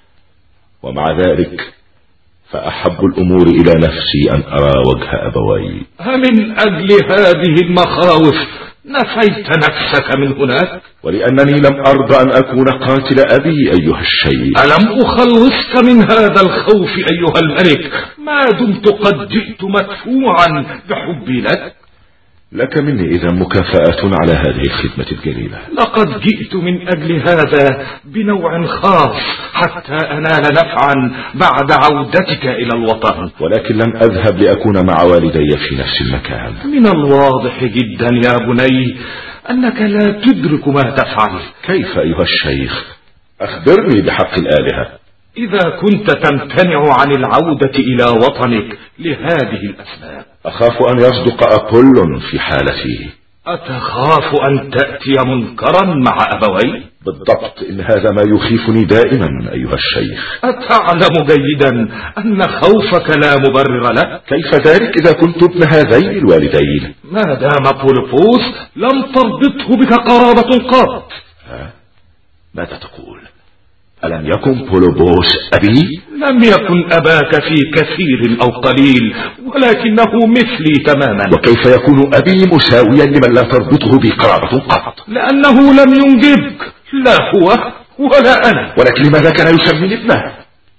ومع ذلك فأحب الأمور إلى نفسي أن أرى وجه أبوي. من أجل هذه المخاوف نفيت نفسك من هناك؟ ولأنني لم أرضى أن أكون قاتل أبي أيها الشيخ. ألم أخلصك من هذا الخوف أيها الملك ما دمت قد جئت مدفوعا بحبي لك؟ لك مني إذا مكافأة على هذه الخدمة الجليلة. لقد جئت من أجل هذا بنوع خاص حتى أنال نفعا بعد عودتك إلى الوطن. ولكن لم أذهب لأكون مع والدي في نفس المكان. من الواضح جدا يا بني أنك لا تدرك ما تفعل. كيف أيها الشيخ؟ أخبرني بحق الآلهة. إذا كنت تمتنع عن العودة إلى وطنك لهذه الأسباب، أخاف أن يصدق أبولون في حالتي. أتخاف أن تأتي منكرا مع أبوي؟ بالضبط، إن هذا ما يخيفني دائما أيها الشيخ. أتعلم جيدا أن خوفك لا مبرر لك؟ كيف ذلك إذا كنت ابن هذين الوالدين؟ ما دام بولوبوس لم تربطه بك قرابة قط. ها؟ ماذا تقول؟ ألم يكن بولوبوس أبي؟ لم يكن أباك في كثير أو قليل، ولكنه مثلي تماما. وكيف يكون أبي مساويا لمن لا تربطه بقرابة قط؟ لأنه لم ينجبك، لا هو ولا أنا. ولكن لماذا كان يسمي ابنه؟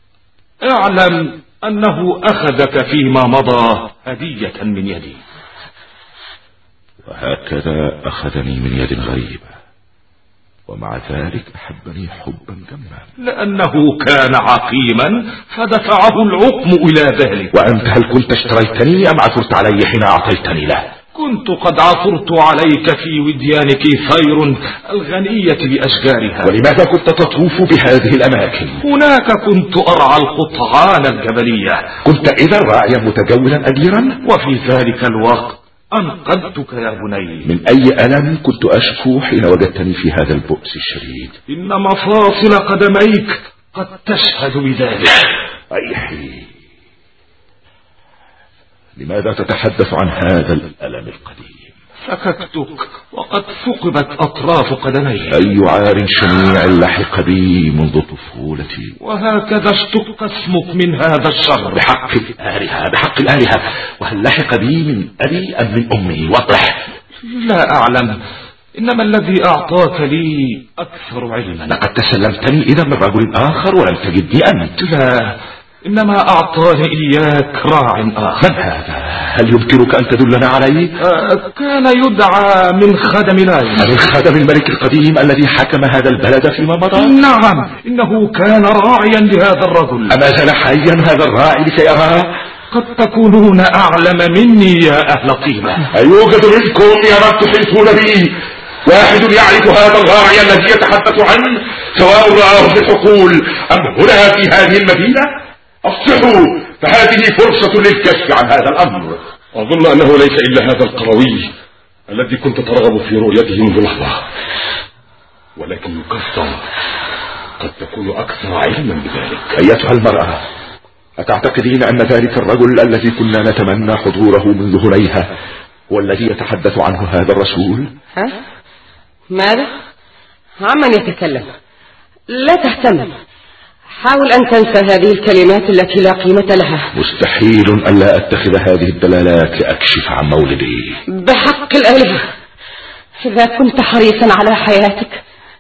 اعلم أنه أخذك فيما مضى هدية من يدي. وهكذا أخذني من يد غريبة، ومع ذلك أحبني حبا جما. لأنه كان عقيما فدفعه العقم إلى ذلك. وأنت هل كنت اشتريتني أم عثرت علي حين أعطيتني له؟ كنت قد عثرت عليك في وديان كيثير الغنية بأشجارها. ولماذا كنت تطوف بهذه الأماكن؟ هناك كنت أرعى القطعان الجبلية. كنت إذا راعيا متجولا أجيرا؟ وفي ذلك الوقت أنقذتك يا بني. من أي ألم كنت أشكو حين وجدتني في هذا البؤس الشديد؟ إن مفاصل قدميك قد تشهد بذلك. أيحي، لماذا تتحدث عن هذا الألم القديم؟ فككتك وقد ثقبت أطراف قدمي. أي عار شنيع لحق بي منذ طفولتي. وهكذا اشتق اسمك من هذا الشر. بحق الآلهة، بحق الآلهة، وهل لحق بي من أبي أم من أمي؟ وضح. لا أعلم، إنما الذي أعطاك لي أكثر علما. لقد تسلمتني إذا من رجل آخر ولم تجدني أنت. لا، إنما أعطاني إياك راع آخر. من هذا؟ هل يمكنك أن تدلنا عليه؟ آه كان يدعى من خدم لايس. من خدم الملك القديم الذي حكم هذا البلد فيما مضى؟ نعم، إنه كان راعيا لهذا الرجل. أما زال حيا هذا الراعي لكي أراه؟ قد تكونون أعلم مني يا أهل طيبة. أيوجد منكم يا من تحيطون بي واحد يعرف هذا الراعي الذي يتحدث عنه، سواء رآه في الحقول أم هنا في هذه المدينة؟ أفصحوا، فهذه فرصة للكشف عن هذا الأمر. أظن أنه ليس إلا هذا القروي الذي كنت ترغب في رؤيته منذ لحظة، ولكن القصة قد تكون أكثر علما بذلك. أيتها المرأة، أتعتقدين أن ذلك الرجل الذي كنا نتمنى حضوره منذ هنيهة هو الذي يتحدث عنه هذا الرسول؟ ها؟ ماذا؟ عمن يتكلم؟ لا تهتم، حاول أن تنسى هذه الكلمات التي لا قيمة لها. مستحيل أن لا أتخذ هذه الدلالات لأكشف عن مولدي. بحق الآلهة، إذا كنت حريصا على حياتك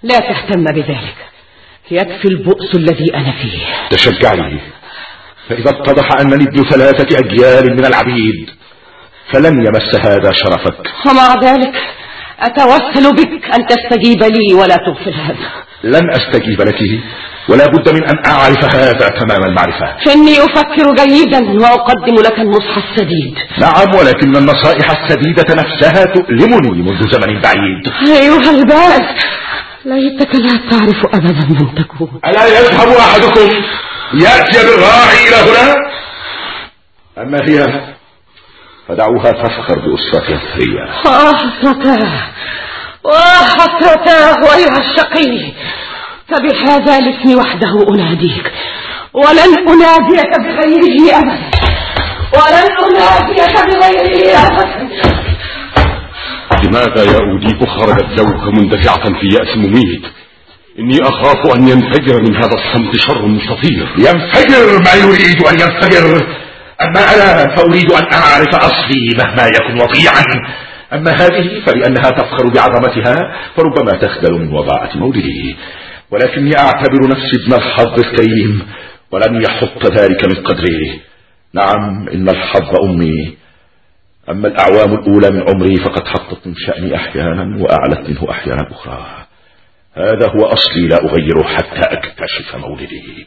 لا تهتم بذلك، يكفي البؤس الذي أنا فيه. تشجعني، فإذا اتضح أنني ابن ثلاثة أجيال من العبيد فلن يمس هذا شرفك. ومع ذلك أتوسل بك أن تستجيب لي ولا تغفل هذا. لن أستجيب لك، ولا بد من أن أعرف هذا تمام المعرفة. إني أفكر جيدا وأقدم لك النصح السديد. نعم، ولكن النصائح السديدة نفسها تؤلمني منذ زمن بعيد. أيها الباز، ليتك لا تعرف أبدا من تكون. ألا يذهب أحدكم يأتي بالراعي إلى هنا؟ أما هي فدعوها تفخر بأسرتها الثرية. آه حسرتاه وحسرتاه أيها الشقي، فبهذا الاسم وحده أناديك، ولن أناديك بغيره أبدا، ولن أناديك بغيره أبدا. لماذا يا أوديب خرجت زوجك مندفعة في يأس مميت؟ إني أخاف أن ينفجر من هذا الصمت شر مستطير. ينفجر ما يريد أن ينفجر، أما أنا فأريد أن أعرف أصلي مهما يكن وضيعا. أما هذه فلأنها تفخر بعظمتها فربما تخجل من وضاعة مولده، ولكني أعتبر نفسي ابن الحظ الكريم ولن يحط ذلك من قدره. نعم، إن الحظ أمي، أما الأعوام الأولى من عمري فقد حطت من شأني أحيانا وأعلت منه أحيانا أخرى. هذا هو أصلي لا أغيره حتى أكتشف مولدي.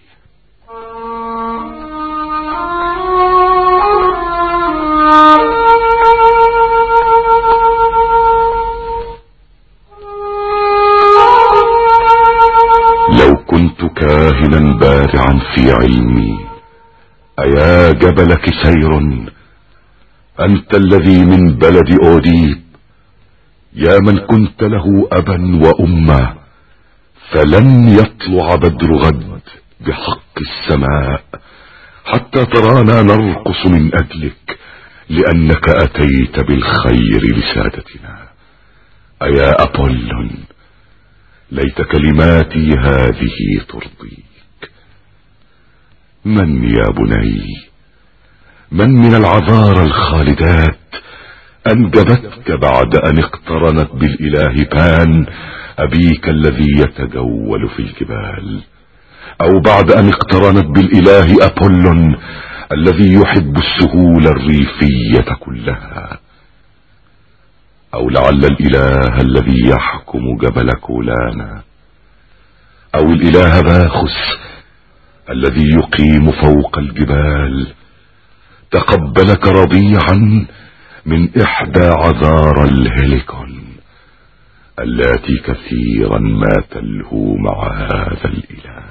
لو كنت كاهنا بارعا في علمي، أيا جبل كسير أنت الذي من بلد أوديب، يا من كنت له أبا وأمة، فلن يطلع بدر غد بحق السماء حتى ترانا نرقص من أجلك، لأنك أتيت بالخير لسادتنا. أيا أبولون، ليت كلماتي هذه ترضيك. من يا بني، من من العذارى الخالدات أنجبتك بعد أن اقترنت بالإله بان أبيك الذي يتجول في الجبال، أو بعد أن اقترنت بالإله أبولون الذي يحب السهول الريفية كلها، أو لعل الإله الذي يحكم جبل كولانا، أو الإله باخس الذي يقيم فوق الجبال تقبلك رضيعا من إحدى عذارى الهيليكون التي كثيرا ما تلهو مع هذا الإله.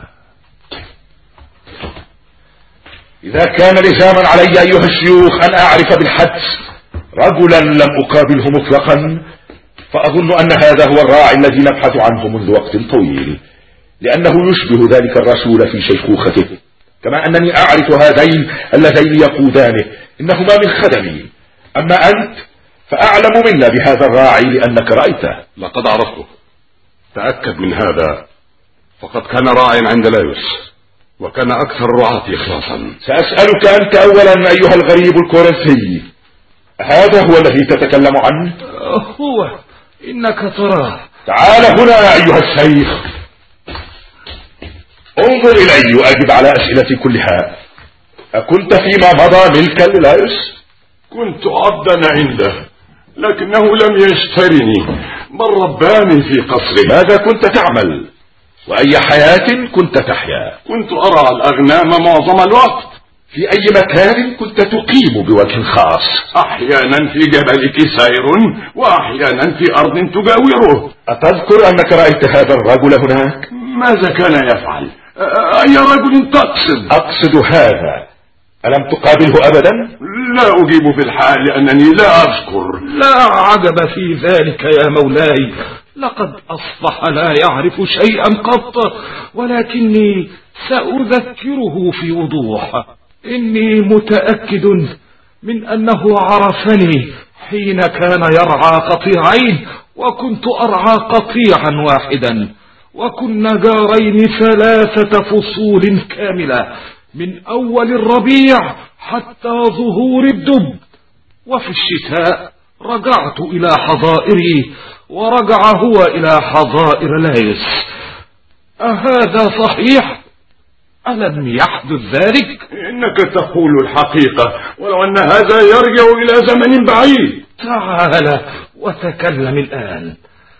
إذا كان لزاما علي أيها الشيوخ أن أعرف بالحدس رجلا لم أقابله مطلقا، فأظن أن هذا هو الراعي الذي نبحث عنه منذ وقت طويل، لأنه يشبه ذلك الرسول في شيخوخته، كما أنني أعرف هذين اللذين يقودانه، إنهما من خدمي. أما أنت فأعلم منا بهذا الراعي لأنك رأيته. لقد عرفته، تأكد من هذا، فقد كان راعيا عند لايوس وكان أكثر الرعاة إخلاصا. سأسألك أنت أولا أيها الغريب الكورنثي، هذا هو الذي تتكلم عنه؟ هو، إنك تراه. تعال هنا أيها الشيخ، انظر إلي وأجب على أسئلتي كلها. أكنت فيما مضى ملكا للايوس؟ كنت عبدا عنده، لكنه لم يشترني بل رباني في قصره. ماذا كنت تعمل؟ وأي حياة كنت تحيا؟ كنت أرعى الأغنام معظم الوقت. في أي مكان كنت تقيم بوجه خاص؟ أحيانا في جبل كسير وأحيانا في أرض تجاوره. أتذكر أنك رأيت هذا الرجل هناك؟ ماذا كان يفعل؟ أي رجل تقصد؟ أقصد هذا، ألم تقابله أبدا؟ لا أجيب في الحال لأنني لا أذكر. لا عجب في ذلك يا مولاي، لقد أصبح لا يعرف شيئا قط، ولكني سأذكره في وضوح. إني متأكد من أنه عرفني حين كان يرعى قطيعين وكنت أرعى قطيعا واحدا، وكنا جارين ثلاثة فصول كاملة من أول الربيع حتى ظهور الدب، وفي الشتاء رجعت إلى حظائري ورجع هو إلى حظائر لايس. أهذا صحيح؟ ألم يحدث ذلك؟ إنك تقول الحقيقة، ولو أن هذا يرجع إلى زمن بعيد. تعال وتكلم الآن.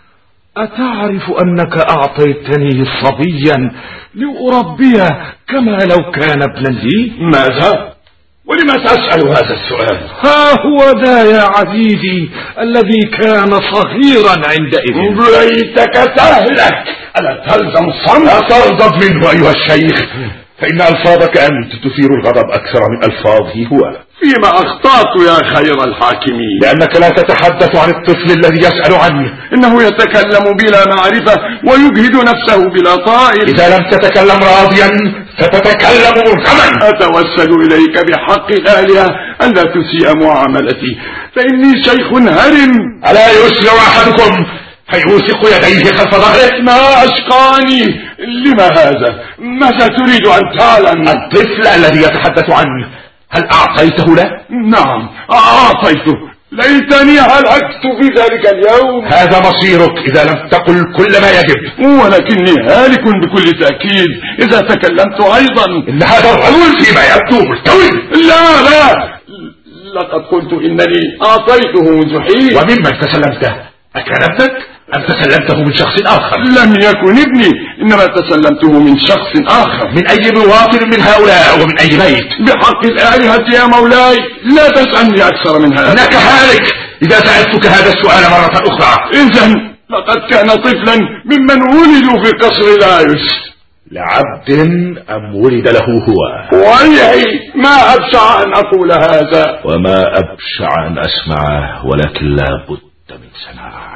أتعرف أنك أعطيتني صبيا لأربيه كما لو كان ابنا لي؟ ماذا؟ ولما تسأل هذا السؤال؟ ها هو ذا يا عزيزي الذي كان صغيرا عندئذ. ليتك تهلك، ألا تلزم الصمت؟ أتغضب منه أيها الشيخ، فإن ألفاظك أنت تثير الغضب أكثر من ألفاظه هو. فيما أخطأت يا خير الحاكمين؟ لأنك لا تتحدث عن الطفل الذي يسأل عنه. إنه يتكلم بلا معرفة ويجهد نفسه بلا طائل. إذا لم تتكلم راضيا فتتكلم مرغما. أتوسل إليك بحق الآلهة أن لا تسيء معاملتي، فإني شيخ هرم. ألا يسلع أحدكم فيوثق يديه خلف ظهره؟ ما أشقاني. لما هذا؟ ماذا تريد أن تعلم؟ الطفل الذي يتحدث عنه هل أعطيته له؟ نعم أعطيته. ليتني هلكت في ذلك اليوم. هذا مصيرك إذا لم تقل كل ما يجب. ولكني هالك بكل تأكيد إذا تكلمت أيضا. إن هذا الرجل فيما يبدو ملتوي. لا لا، لقد قلت إنني أعطيته منذ حين. وممن تسلمته؟ أكان ابنك أم تسلمته من شخص آخر؟ لم يكن ابني، إنما تسلمته من شخص آخر. من أي مواطن من هؤلاء ومن أي بيت؟ بحق الآلهة يا مولاي لا تسألني أكثر من هذا. إنك هالك إذا سألتك هذا السؤال مرة أخرى. إذن لقد كان طفلا ممن ولدوا في قصر لايس. لعبد أم ولد له هو؟ ويحي ما أبشع أن أقول هذا. وما أبشع أن أسمعه، ولكن لا بد من سماعه.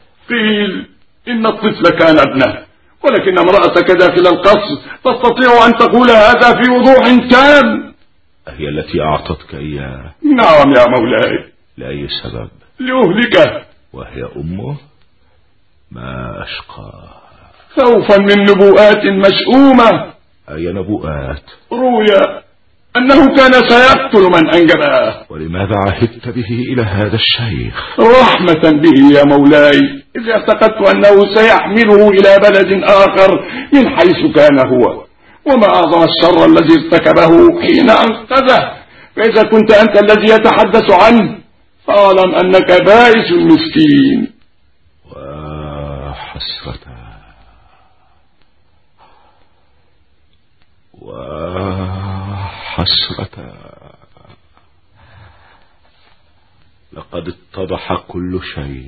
قيل إن الطفل كان ابنه، ولكن امرأتك داخل القصر تستطيع أن تقول هذا في وضوح تام. هي التي أعطتك إياه؟ نعم يا مولاي. لأي سبب؟ لأهلكه. وهي أمه؟ ما أشقى. خوفا من نبوءات مشؤومة. أي نبوءات؟ روي أنه كان سيقتل من أنجبه. ولماذا عهدت به إلى هذا الشيخ؟ رحمة به يا مولاي، إذ اعتقدت أنه سيحمله إلى بلد آخر من حيث كان هو، وما أعظم الشر الذي ارتكبه حين أنقذه. فإذا كنت أنت الذي يتحدث عنه فاعلم أنك بائس مسكين. وحسرة وحسرة، لقد اتضح كل شيء.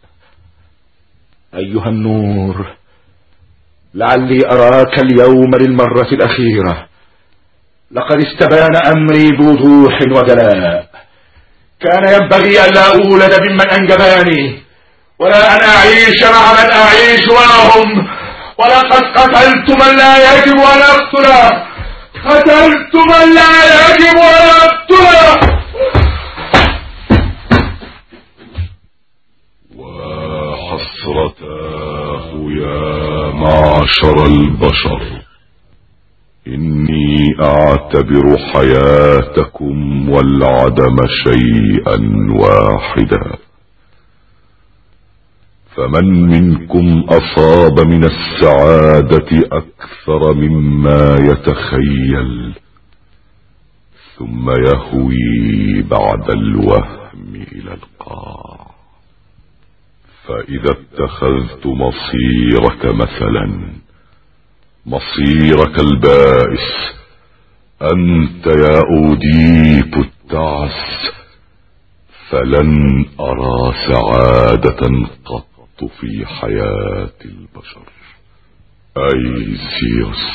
أيها النور، لعلي أراك اليوم للمرة الأخيرة. لقد استبان أمري بوضوح ودلاء. كان ينبغي أن لا أولد ممن أنجباني، ولا أن أعيش مع من أعيش معهم. ولقد قتلت من لا يجب أن أقتله، قتلت من لا يجب أن أقتله. وحسرتاه يا معشر البشر، إني أعتبر حياتكم والعدم شيئا واحدا. فمن منكم أصاب من السعادة أكثر مما يتخيل، ثم يهوي بعد الوهم إلى القاع. فإذا اتخذت مصيرك مثلا، مصيرك البائس، أنت يا أوديب التعس، فلن أرى سعادة قط في حياة البشر. أي زيوس،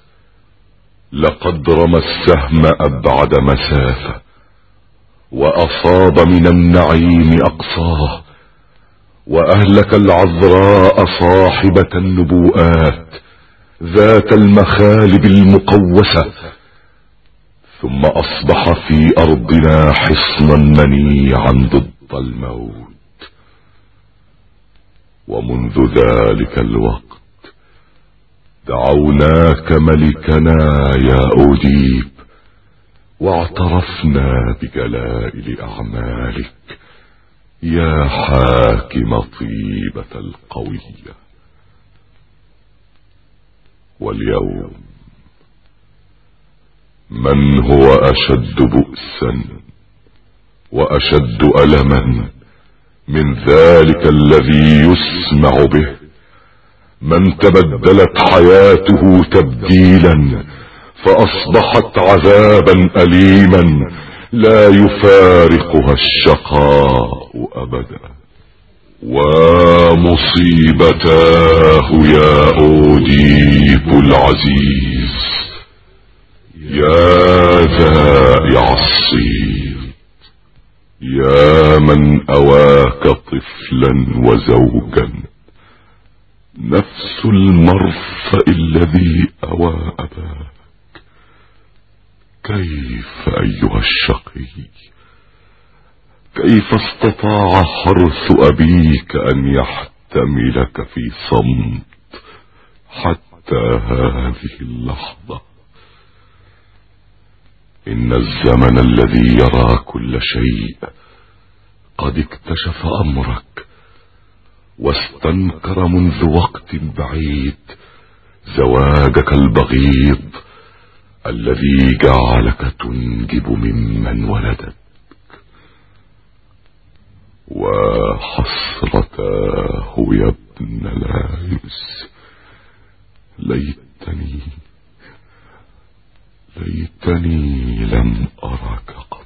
لقد رمى السهم أبعد مسافة، وأصاب من النعيم أقصاه، وأهلك العذراء صاحبة النبوءات ذات المخالب المقوسة، ثم أصبح في أرضنا حصنا منيعا ضد الموت. ومنذ ذلك الوقت دعوناك ملكنا يا أوديب، واعترفنا بجلائل أعمالك، يا حاكم طيبة القوية. واليوم من هو أشد بؤسا وأشد ألما من ذلك الذي يسمع به، من تبدلت حياته تبديلا فأصبحت عذابا أليما لا يفارقها الشقاء أبدا. ومصيبتاه يا أوديب العزيز، يا ذائع الصيد، يا من أواك طفلا وزوجا، نفس المرفأ الذي أوى أباك. كيف أيها الشقي، كيف استطاع حرث أبيك أن يحتملك في صمت حتى هذه اللحظة؟ إن الزمن الذي يرى كل شيء قد اكتشف أمرك، واستنكر منذ وقت بعيد زواجك البغيض الذي جعلك تنجب ممن ولدت. وحسرتاه يا ابن لايس، ليتني ليتني لم أرك قط.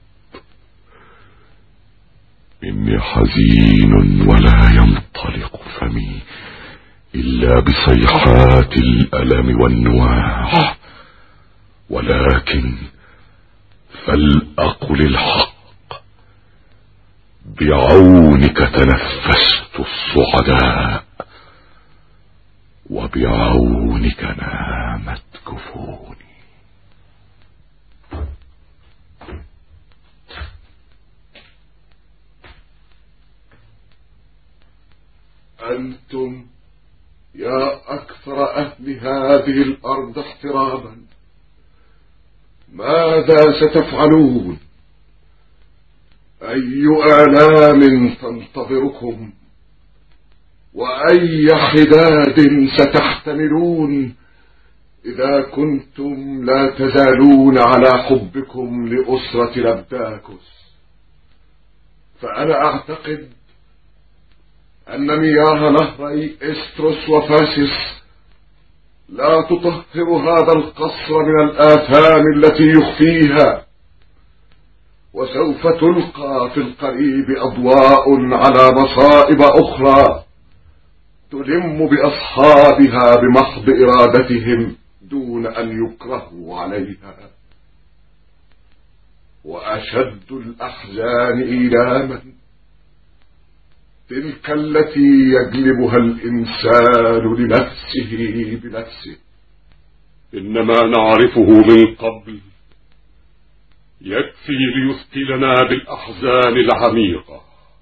إني حزين ولا ينطلق فمي إلا بصيحات الألم والنواح، ولكن فلأقل الحق، بعونك تنفست الصعداء، وبعونك نامت كفوني. أنتم يا أكثر أهل هذه الأرض احتراما، ماذا ستفعلون؟ أي آلام تنتظركم؟ وأي حداد ستحتملون إذا كنتم لا تزالون على حبكم لأسرة لابداكس؟ فأنا أعتقد أن مياه نهري إستروس وفاسس لا تطهر هذا القصر من الآثام التي يخفيها، وسوف تلقى في القريب أضواء على مصائب أخرى تلم بأصحابها بمحض إرادتهم دون أن يكرهوا عليها. وأشد الأحزان إيلاما تلك التي يجلبها الإنسان لنفسه بنفسه. إنما نعرفه من قبل يكفي ليثقلنا بالأحزان العميقة،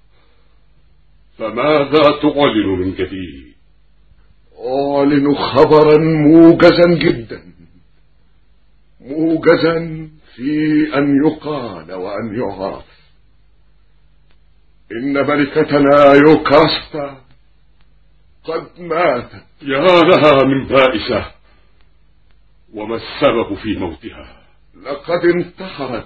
فماذا تعلن من جديد؟ أعلن خبرا موجزا جدا، موجزا في أن يقال وأن يعرف. إن ملكتنا يوكاستا قد ماتت. يا لها من بائسة، وما السبب في موتها؟ لقد انتحرت.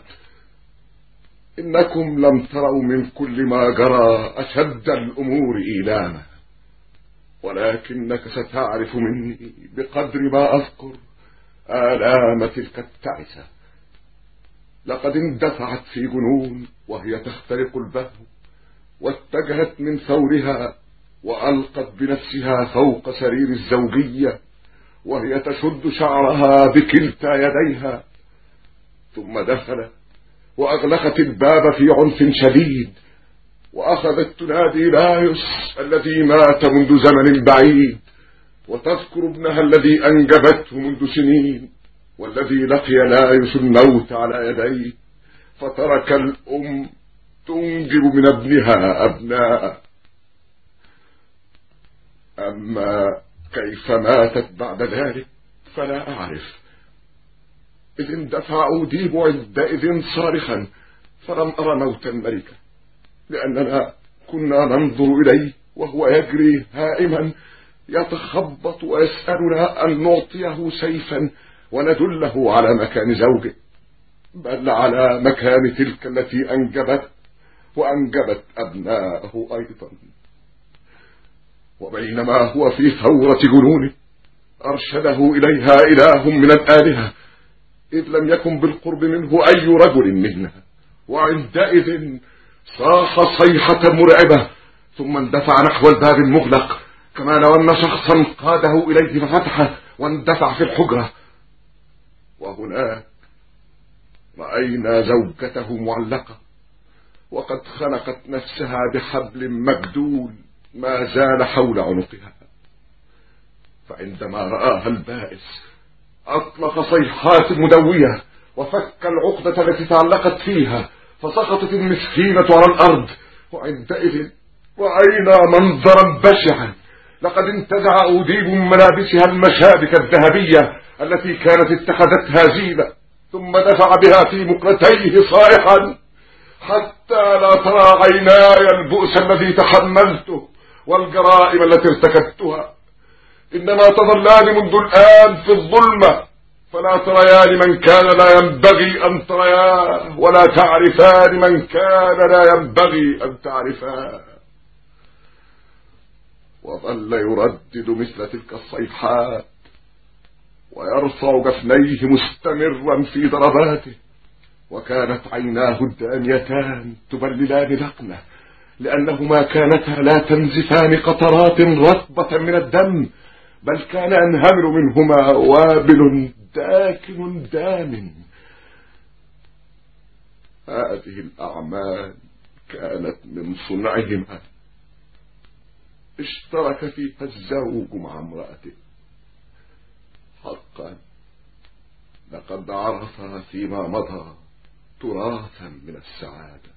إنكم لم تروا من كل ما جرى أشد الأمور إيلاما، ولكنك ستعرف مني بقدر ما أذكر آلام تلك التعسة. لقد اندفعت في جنون وهي تخترق البهو، واتجهت من ثورها وألقت بنفسها فوق سرير الزوجية وهي تشد شعرها بكلتا يديها، ثم دخلت وأغلقت الباب في عنف شديد، وأخذت تنادي لايوس الذي مات منذ زمن بعيد، وتذكر ابنها الذي أنجبته منذ سنين، والذي لقي لايوس الموت على يديه، فترك الأم تنجب من ابنها أبناء. أما كيف ماتت بعد ذلك فلا أعرف، إذ اندفع أوديب عندئذ صارخا، فلم أرى موت الملكة، لأننا كنا ننظر إليه وهو يجري هائما يتخبط ويسألنا أن نعطيه سيفا وندله على مكان زوجه، بل على مكان تلك التي أنجبت وأنجبت أبناءه أيضا. وبينما هو في ثورة جنونه أرشده إليها إله من الآلهة، إذ لم يكن بالقرب منه أي رجل منها، وعندئذ صاح صيحة مرعبة ثم اندفع نحو الباب المغلق كما لو أن شخصا قاده إليه ففتحه واندفع في الحجرة. وهناك رأينا زوجته معلقة وقد خنقت نفسها بحبل مجدول ما زال حول عنقها. فعندما رآها البائس أطلق صيحات مدوية وفك العقدة التي تعلقت فيها، فسقطت المسكينة على الأرض. وعندئذ رأينا منظرا بشعا، لقد انتزع أوديب من ملابسها المشابك الذهبية التي كانت اتخذتها زينة، ثم دفع بها في مقلتيه صائحا حتى لا ترى عيناي البؤس الذي تحملته والجرائم التي ارتكبتها، إنما تظلان منذ الآن في الظلمة، فلا تريان من كان لا ينبغي أن ترياه، ولا تعرفان من كان لا ينبغي أن تعرفاه. وظل يردد مثل تلك الصيحات ويرفع جفنيه مستمرا في ضرباته، وكانت عيناه الدانيتان تبللان لقمه، لأنهما كانتا لا تنزفان قطرات رطبة من الدم، بل كان ينهمر منهما وابل داكن دام. هذه الأعمال كانت من صنعهما، اشترك فيها الزوج مع امرأته. حقا لقد عرف فيما مضى تراثا من السعادة،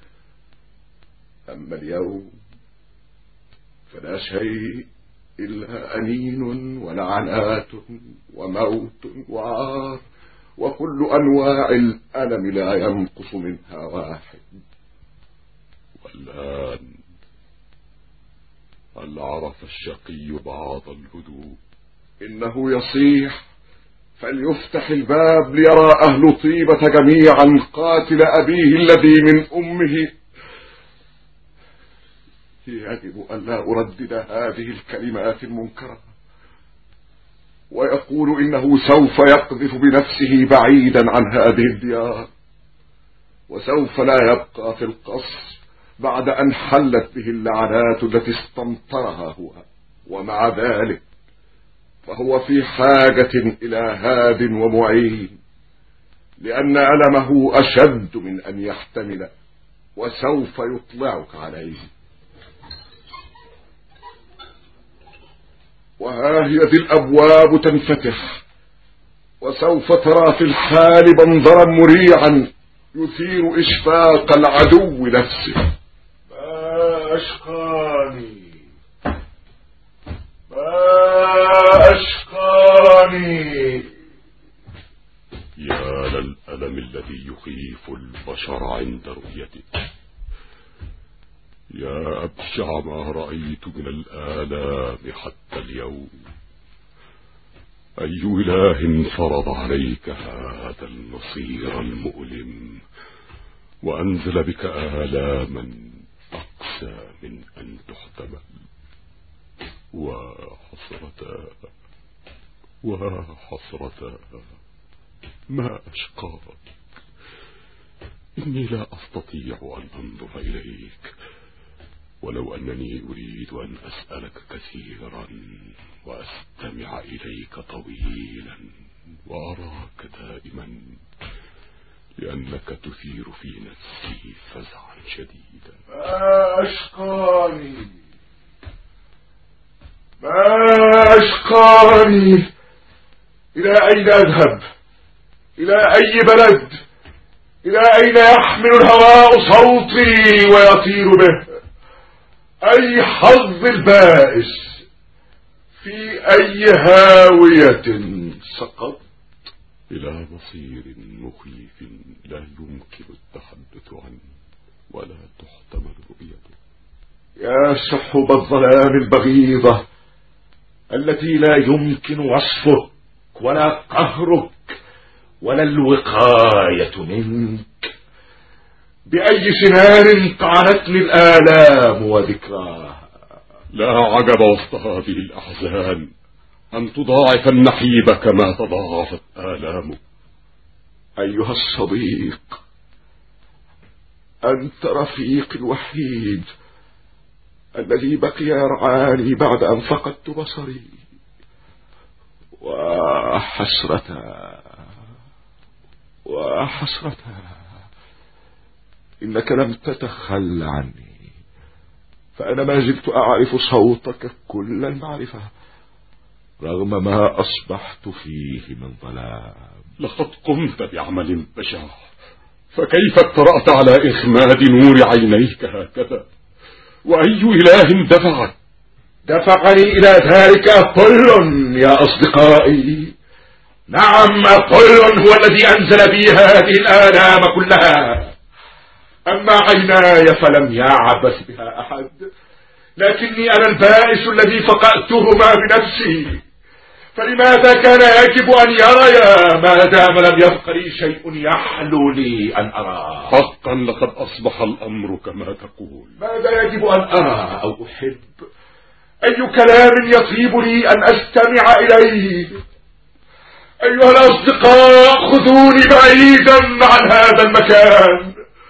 أما اليوم فلا شيء إلا أنين ولعنات وموت وعار، وكل أنواع الألم لا ينقص منها واحد. والآن هل عرف الشقي بعض الهدوء؟ إنه يصيح فليفتح الباب ليرى أهل طيبة جميعا قاتل أبيه الذي من أمه. يجب أن لا أردد هذه الكلمات المنكرة، ويقول إنه سوف يقذف بنفسه بعيدا عن هذه الديار، وسوف لا يبقى في القصر بعد أن حلت به اللعنات التي استمطرها هو. ومع ذلك فهو في حاجة إلى هاد ومعين، لأن ألمه أشد من أن يحتمل، وسوف يطلعك عليه. وها هي ذي الأبواب تنفتح، وسوف ترى في الحال منظرا مريعا يثير إشفاق العدو نفسه. ما أشقاني ما أشقاني يا للألم الذي يخيف البشر عند رؤيته، يا أبشع ما رأيت من الآلام حتى اليوم. أي إله فرض عليك هذا المصير المؤلم وأنزل بك آلاما أقسى من أن تحتمل؟ وحسرتا وحسرتا ما أشقاك. إني لا أستطيع أن أنظر إليك، ولو أنني أريد أن أسألك كثيرا وأستمع إليك طويلا وأراك دائما، لأنك تثير في نفسي فزعا شديدا. ما أشقاني ما أشقاني إلى أين أذهب؟ إلى أي بلد؟ إلى أين يحمل الهواء صوتي ويطير به؟ أي حظ البائس؟ في أي هاوية سقط؟ إلى مصير مخيف لا يمكن التحدث عنه ولا تحتمل تضحيته. يا سحب الظلام البغيضة التي لا يمكن وصفك ولا قهرك ولا الوقاية منك، بأي سنان طعنتني الآلام وذكراها. لا عجب وسط هذه الأحزان أن تضاعف النحيب كما تضاعفت آلامه. أيها الصديق، أنت رفيقي الوحيد الذي بقي يرعاني بعد أن فقدت بصري. وحسرة وحسرة إنك لم تتخل عني، فأنا ما زلت أعرف صوتك كل المعرفة رغم ما أصبحت فيه من ظلام. لقد قمت بعمل بشع، فكيف اقترأت على إخماد نور عينيك هكذا؟ وأي إله دفعك؟ دفعني إلى ذلك أبولون يا أصدقائي. نعم، أبولون هو الذي أنزل بي هذه الآلام كلها. أما عيناي فلم يعبث بها أحد، لكني أنا البائس الذي فقأتهما بنفسي. فلماذا كان يجب أن يريا ما دام لم يبق لي شيء يحلو لي أن أراه؟ حقا لقد أصبح الأمر كما تقول. ماذا يجب أن أرى أو أحب؟ أي كلام يطيب لي أن أستمع إليه؟ أيها الأصدقاء، خذوني بعيدا عن هذا المكان.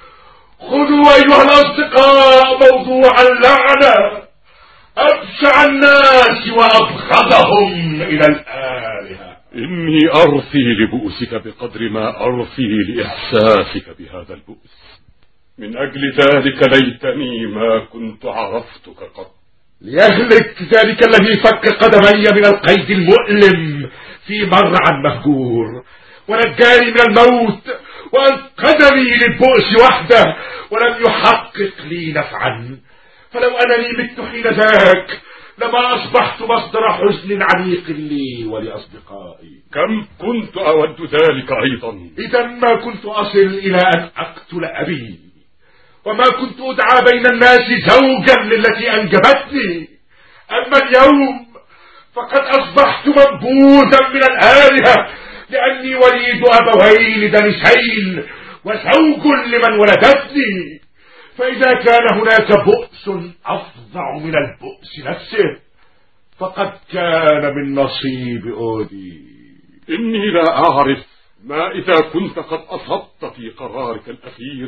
خذوا أيها الأصدقاء موضوع اللعنة، أبشع الناس وأبغضهم إلى الآلهة. إني أرثي لبؤسك بقدر ما أرثي لإحساسك بهذا البؤس. من أجل ذلك ليتني ما كنت عرفتك قط. ليهلك ذلك الذي فك قدمي من القيد المؤلم في مرعى مهجور، ونجاني من الموت، وأنقذني للبؤس وحده، ولم يحقق لي نفعا. فلو أنني مت حين ذاك لما أصبحت مصدر حزن عميق لي ولأصدقائي. كم كنت أود ذلك أيضا. إذا ما كنت أصل إلى أن أقتل أبي، وما كنت أدعى بين الناس زوجا للتي أنجبتني. أما اليوم فقد أصبحت منبوذا من الآلهة، لأني وليد أبوين دنسين وزوج لمن ولدتني. فإذا كان هناك بؤس أفظع من البؤس نفسه فقد كان من نصيب أودي. إني لا أعرف ما إذا كنت قد أصبت في قرارك الأخير،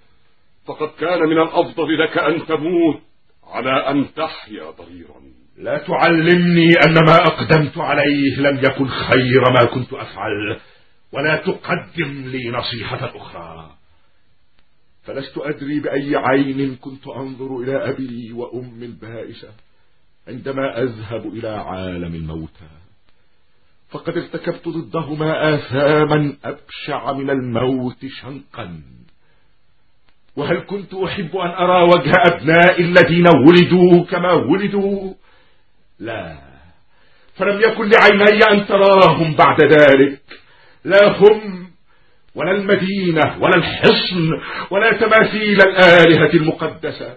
فقد كان من الأفضل لك أن تموت على أن تحيا ضريرا. لا تعلمني أن ما أقدمت عليه لم يكن خير ما كنت أفعل، ولا تقدم لي نصيحة أخرى. فلست أدري بأي عين كنت أنظر إلى أبي وأم البائسة عندما أذهب إلى عالم الموتى، فقد ارتكبت ضدهما آثاما أبشع من الموت شنقا. وهل كنت أحب أن أرى وجه أبنائي الذين ولدوا كما ولدوا؟ لا، فلم يكن لعيني أن تراهم بعد ذلك، لا هم ولا المدينة ولا الحصن ولا تماثيل الآلهة المقدسة.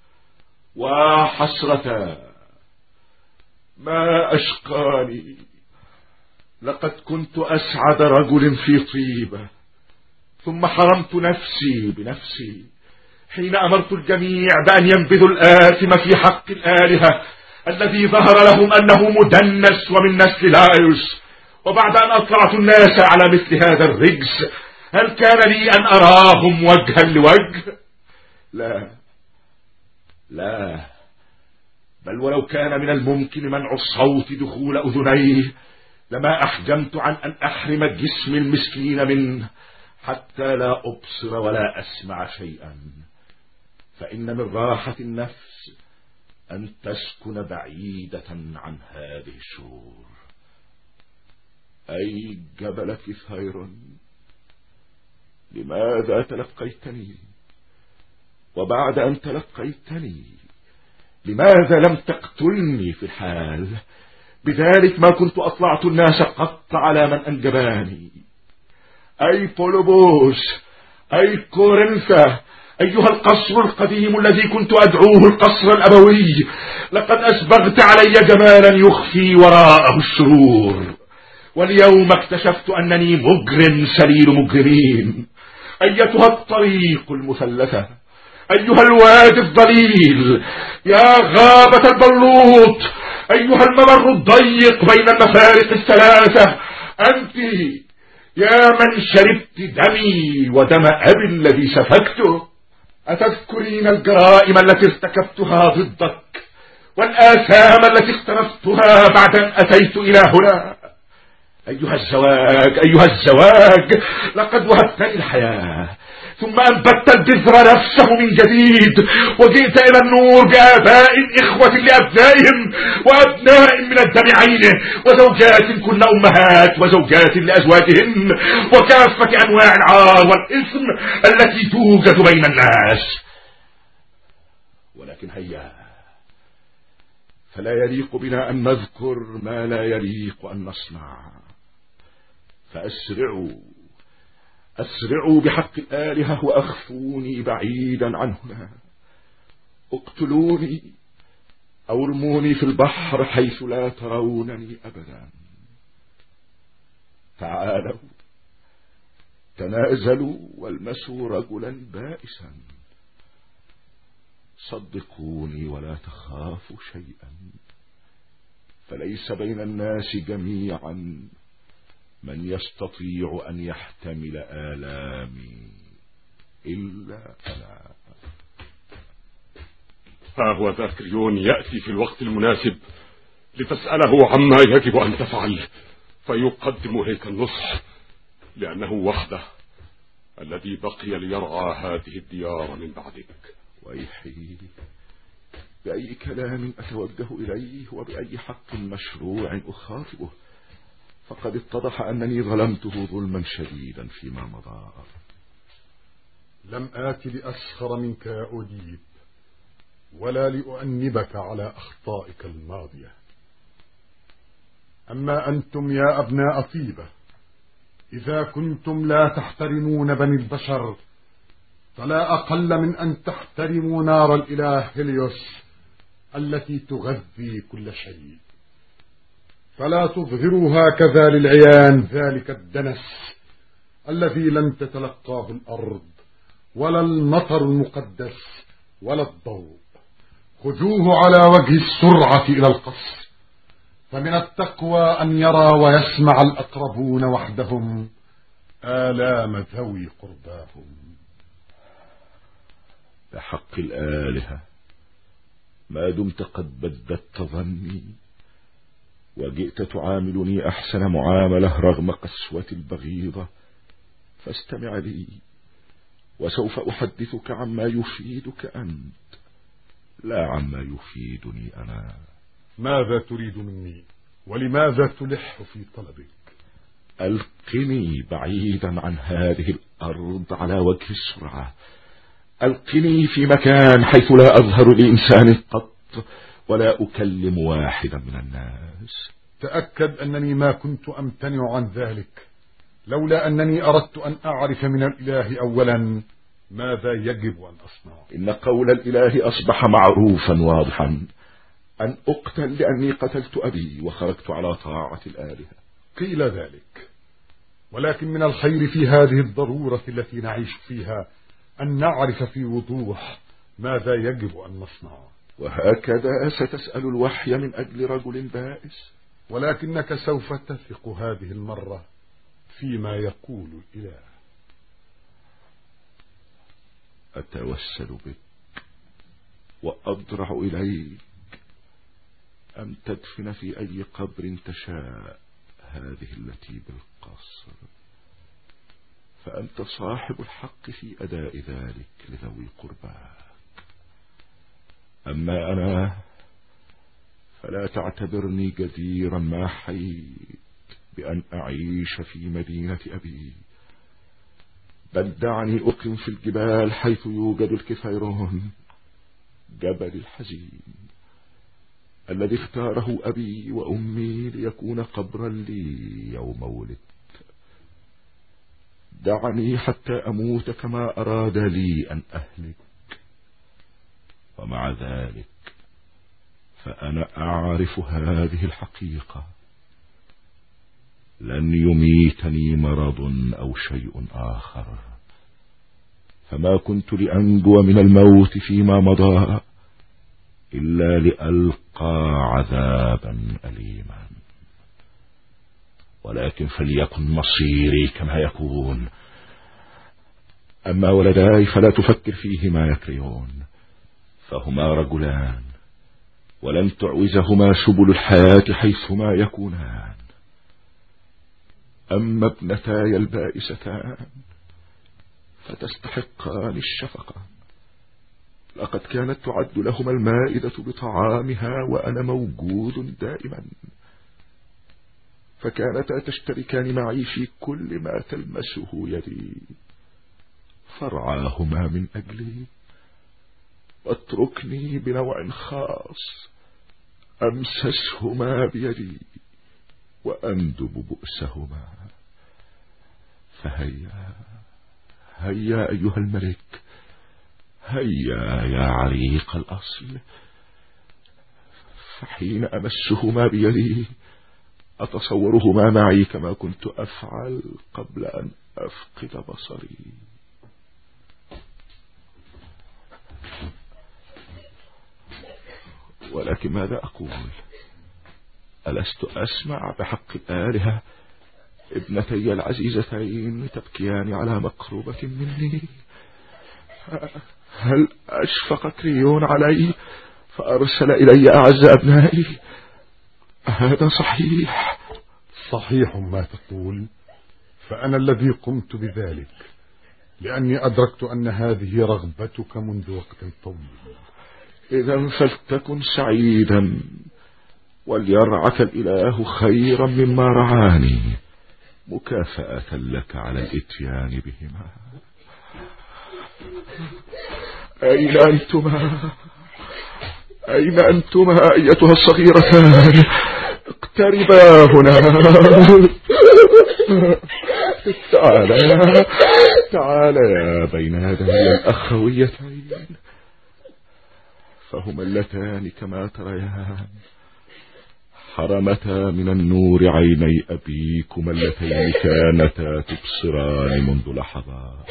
وحسرة ما أشقاني، لقد كنت أسعد رجل في طيبة، ثم حرمت نفسي بنفسي حين أمرت الجميع بأن ينبذوا الآثم في حق الآلهة الذي ظهر لهم أنه مدنس ومن نسل لايوس. وبعد أن أطلعت الناس على مثل هذا الرجس، هل كان لي أن أراهم وجها لوجه؟ لا لا، بل ولو كان من الممكن منع الصوت دخول أذنيه لما أحجمت عن أن أحرم الجسم المسكين منه حتى لا أبصر ولا أسمع شيئا. فإن من راحة النفس أن تسكن بعيدة عن هذه الشرور. أي جبل كثير، لماذا تلقيتني؟ وبعد أن تلقيتني لماذا لم تقتلني في الحال؟ بذلك ما كنت أطلعت الناس قط على من أنجباني. أي بولوبوس، أي كورنثا، أيها القصر القديم الذي كنت أدعوه القصر الأبوي، لقد أسبغت علي جمالا يخفي وراءه الشرور، واليوم اكتشفت أنني مجرم سليل مجرمين. أيتها الطريق المثلثة، أيها الوادي الضليل، يا غابة البلوط، أيها الممر الضيق بين المفارق الثلاثة، أنت يا من شربت دمي ودم أبي الذي سفكته. أتذكرين الجرائم التي ارتكبتها ضدك والآثام التي اقترفتها بعد أن أتيت إلى هنا؟ أيها الزواج، أيها الزواج، لقد وهبتني الحياة ثم أنبت البذر نفسه من جديد، وجئت إلى النور بآباء إخوة لأبنائهم وأبناء من الدم عينه، وزوجات كن أمهات وزوجات لأزواجهن، وكافة أنواع العار والإثم التي توجد بين الناس. ولكن هيا، فلا يليق بنا أن نذكر ما لا يليق أن نصنع، فأسرعوا أسرعوا بحق الآلهة وأخفوني بعيدا عن هنا، اقتلوني أو ارموني في البحر حيث لا ترونني أبدا. تعالوا تنازلوا والمسوا رجلا بائسا، صدقوني ولا تخافوا شيئا، فليس بين الناس جميعا من يستطيع أن يحتمل آلامي إلا أنا. ها هو ذاكريون يأتي في الوقت المناسب لتسأله عما يجب أن تفعل، فيقدم إليك النصح، لأنه وحده الذي بقي ليرعى هذه الديار من بعدك. ويحيي، بأي كلام أتوجه إليه وبأي حق مشروع أخاطبه؟ فقد اتضح أنني ظلمته ظلما شديدا فيما مضى. لم آت لأسخر منك يا أوديب، ولا لأؤنبك على أخطائك الماضية. أما أنتم يا أبناء طيبة، إذا كنتم لا تحترمون بني البشر، فلا أقل من أن تحترموا نار الإله هيليوس التي تغذي كل شيء. فلا تظهروا هكذا للعيان ذلك الدنس الذي لن تتلقاه الأرض ولا المطر المقدس ولا الضوء. خذوه على وجه السرعة إلى القصر، فمن التقوى أن يرى ويسمع الأقربون وحدهم آلام ذوي قرباهم. بحق الآلهة، ما دمت قد بددت ظني وجئت تعاملني أحسن معاملة رغم قسوة البغيضة، فاستمع لي وسوف أحدثك عما يفيدك أنت لا عما يفيدني أنا. ماذا تريد مني ولماذا تلح في طلبك؟ ألقني بعيدا عن هذه الأرض على وجه السرعة، ألقني في مكان حيث لا أظهر لإنسان قط ولا أكلم واحدا من الناس. تأكد أنني ما كنت أمتنع عن ذلك لولا أنني أردت أن أعرف من الإله أولا ماذا يجب أن أصنع. إن قول الإله أصبح معروفا واضحا، أن أقتل لأني قتلت أبي وخرجت على طاعة الآلهة. قيل ذلك، ولكن من الخير في هذه الضرورة التي نعيش فيها أن نعرف في وضوح ماذا يجب أن نصنع. وهكذا ستسأل الوحي من أجل رجل بائس، ولكنك سوف تثق هذه المرة فيما يقول الإله. أتوسل بك وأضرع إليك أن تدفن في أي قبر تشاء هذه التي بالقصر، فأنت صاحب الحق في أداء ذلك لذوي قرباك. أما أنا فلا تعتبرني جديرا ما حييت بأن أعيش في مدينة أبي، بل دعني أقم في الجبال حيث يوجد الكفيرون، جبل الحزين الذي اختاره أبي وأمي ليكون قبرا لي يوم ولدت. دعني حتى أموت كما أراد لي أن أهلك، ومع ذلك فأنا أعرف هذه الحقيقة: لن يميتني مرض أو شيء آخر، فما كنت لأنجو من الموت فيما مضى إلا لألقى عذابا أليما. ولكن فليكن مصيري كما يكون. أما ولداي فلا تفكر فيهما يكرهون، فهما رجلان ولن تعوزهما سبل الحياة حيثما يكونان. أما ابنتاي البائستان فتستحقان الشفقة، لقد كانت تعد لهما المائدة بطعامها وأنا موجود دائما، فكانتا تشتركان معي في كل ما تلمسه يدي، فارعاهما من أجلي واتركني بنوع خاص أمسسهما بيدي وأندب بؤسهما. فهيا هيا أيها الملك، هيا يا عريق الأصل، فحين أمسهما بيدي أتصورهما معي كما كنت أفعل قبل أن أفقد بصري. ولكن ماذا أقول؟ ألست أسمع بحق الآلهة ابنتي العزيزتين تبكيان على مقربة مني؟ هل أشفق كريون علي فأرسل إلي أعز أبنائي؟ هذا صحيح؟ صحيح ما تقول، فأنا الذي قمت بذلك، لأني أدركت أن هذه رغبتك منذ وقت طويل. إذا فلتكن سعيدا، وليرعك الإله خيرا مما رعاني مكافأة لك على الإتيان بهما. أين أنتما؟ أين أنتما أيتها الصغيرتان؟ اقتربا هنا. تعالى تعالى بين يدي الأخويتين، فهما اللتان كما تريان حرمتا من النور عيني أبيكما اللتين كانتا تبصران منذ لحظات.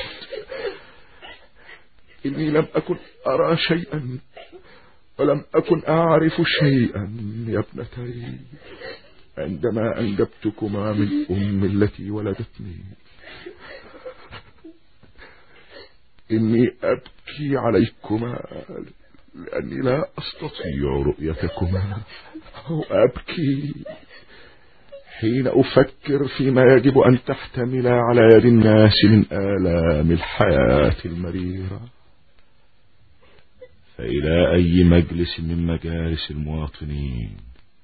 إني لم أكن أرى شيئا ولم أكن أعرف شيئا يا ابنتي عندما أنجبتكما من أم التي ولدتني. إني أبكي عليكما لأني لا أستطيع رؤيتكما، وأبكي حين أفكر فيما يجب أن تحتمل على يد الناس من آلام الحياة المريرة. فإلى أي مجلس من مجالس المواطنين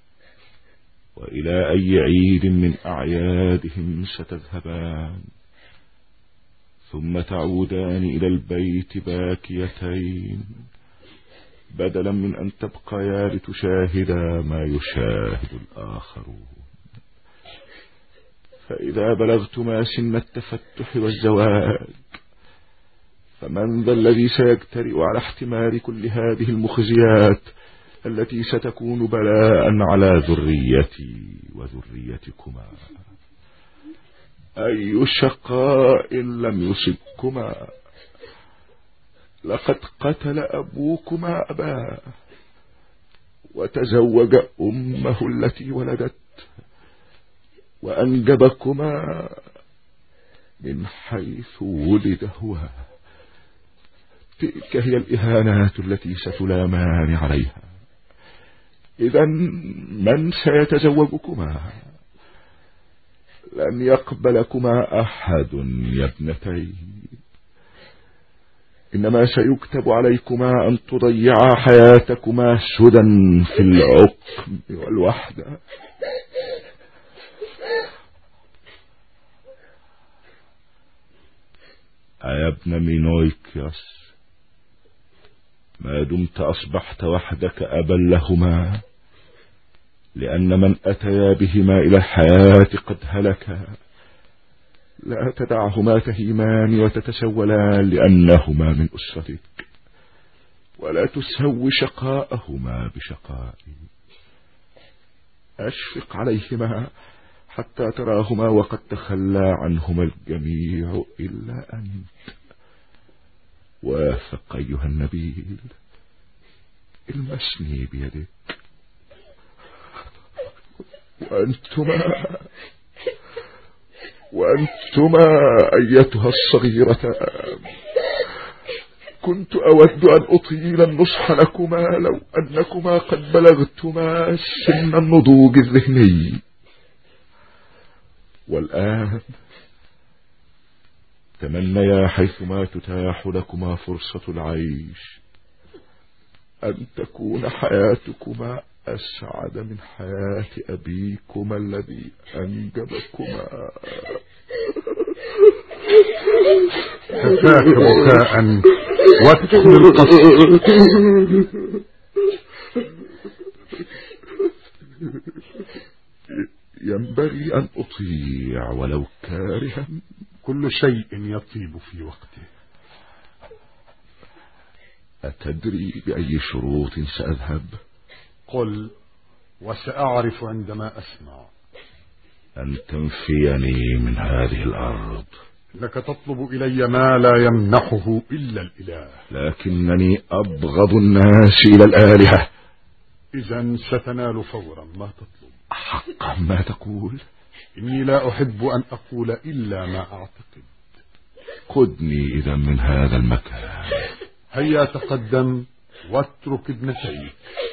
وإلى أي عيد من أعيادهم ستذهبان، ثم تعودان إلى البيت باكيتين بدلا من أن تبقيا لتشاهدا ما يشاهد الآخرون. فإذا بلغتما سن التفتح والزواج فمن ذا الذي سيجترئ على احتمال كل هذه المخزيات التي ستكون بلاء على ذريتي وذريتكما؟ أي شقاء لم يصبكما؟ لقد قتل أبوكما أباه وتزوج أمه التي ولدت وأنجبكما من حيث ولد هو. تلك هي الإهانات التي ستلامان عليها. إذن من سيتزوجكما؟ لن يقبلكما أحد يا ابنتي، إنما سيكتب عليكما أن تضيعا حياتكما سدى في العقم والوحدة. يا ابن مينويكيوس، ما دمت أصبحت وحدك أبا لهما، لأن من أتيا بهما إلى الحياة قد هلكا، لا تدعهما تهيمان وتتسولان لأنهما من أسرتك، ولا تسهو شقاءهما بشقائي. أشفق عليهما حتى تراهما وقد تخلى عنهما الجميع إلا أنت. وافق أيها النبيل، المسني بيدك. وأنتما وأنتما أيتها الصغيرتان، كنت أود أن أطيل النصح لكما لو أنكما قد بلغتما سن النضوج الذهني. والآن تمنيا حيثما تتاح لكما فرصة العيش أن تكون حياتكما أسعد من حياة أبيكما الذي أنجبكما. كفاك بكاء وادخل القصر. ينبغي أن أطيع ولو كارها. كل شيء يطيب في وقته. أتدري بأي شروط سأذهب؟ قل وسأعرف عندما أسمع. أن تنفيني من هذه الأرض. لك تطلب إلي ما لا يمنحه إلا الإله. لكنني أبغض الناس إلى الآلهة. إذن ستنال فورا ما تطلب. حقا ما تقول؟ إني لا أحب أن أقول إلا ما أعتقد. خذني إذا من هذا المكان. هيا تقدم واترك ابنتيك.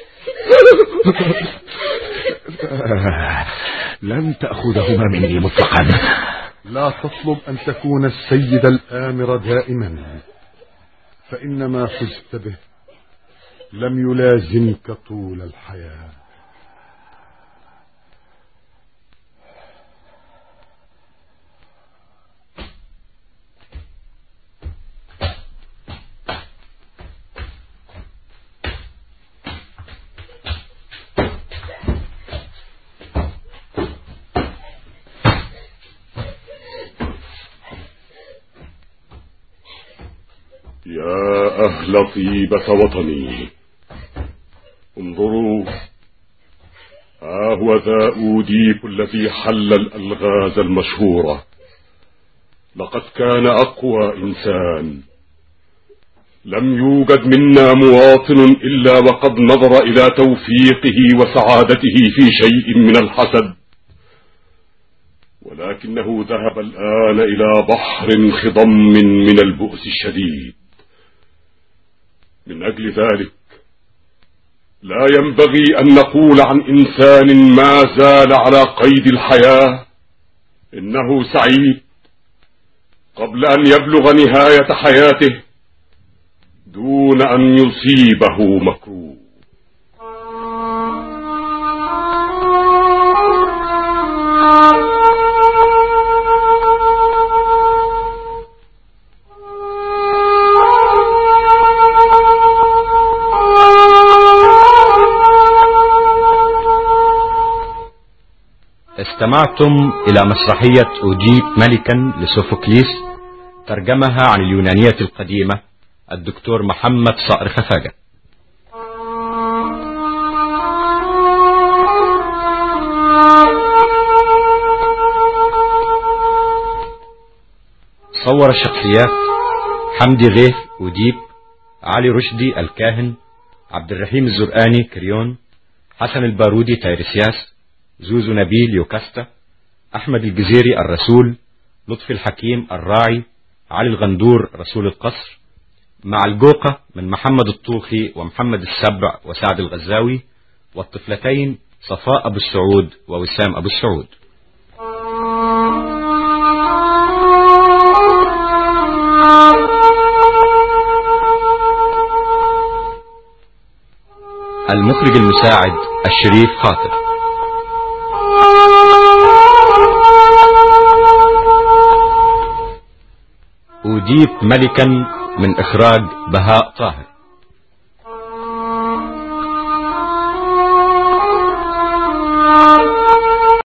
لن تأخذهما مني مطلقا. لا تطلب أن تكون السيد الآمر دائما، فإنما فزت به لم يلازمك طول الحياة. يا أهل طيبة وطني، انظروا، ها هو ذا أوديب الذي حل الألغاز المشهورة. لقد كان أقوى إنسان. لم يوجد منا مواطن إلا وقد نظر إلى توفيقه وسعادته في شيء من الحسد، ولكنه ذهب الآن إلى بحر خضم من البؤس الشديد. من أجل ذلك لا ينبغي أن نقول عن إنسان ما زال على قيد الحياة إنه سعيد قبل أن يبلغ نهاية حياته دون أن يصيبه مكروه. استمعتم إلى مسرحية أوديب ملكا لسوفوكليس، ترجمها عن اليونانية القديمة الدكتور محمد صقر خفاجة. صور الشخصيات: حمدي غيث أوديب، علي رشدي الكاهن، عبد الرحيم الزرقاني كريون، حسن البارودي تيرسياس، زوزو نبيل يوكاستا، أحمد الجزيري الرسول، لطفي الحكيم الراعي، علي الغندور رسول القصر، مع الجوقة من محمد الطوخي ومحمد السبع وسعد الغزاوي، والطفلتين صفاء أبو السعود ووسام أبو السعود. المخرج المساعد الشريف خاطر. أوديب ملكا من إخراج بهاء طاهر.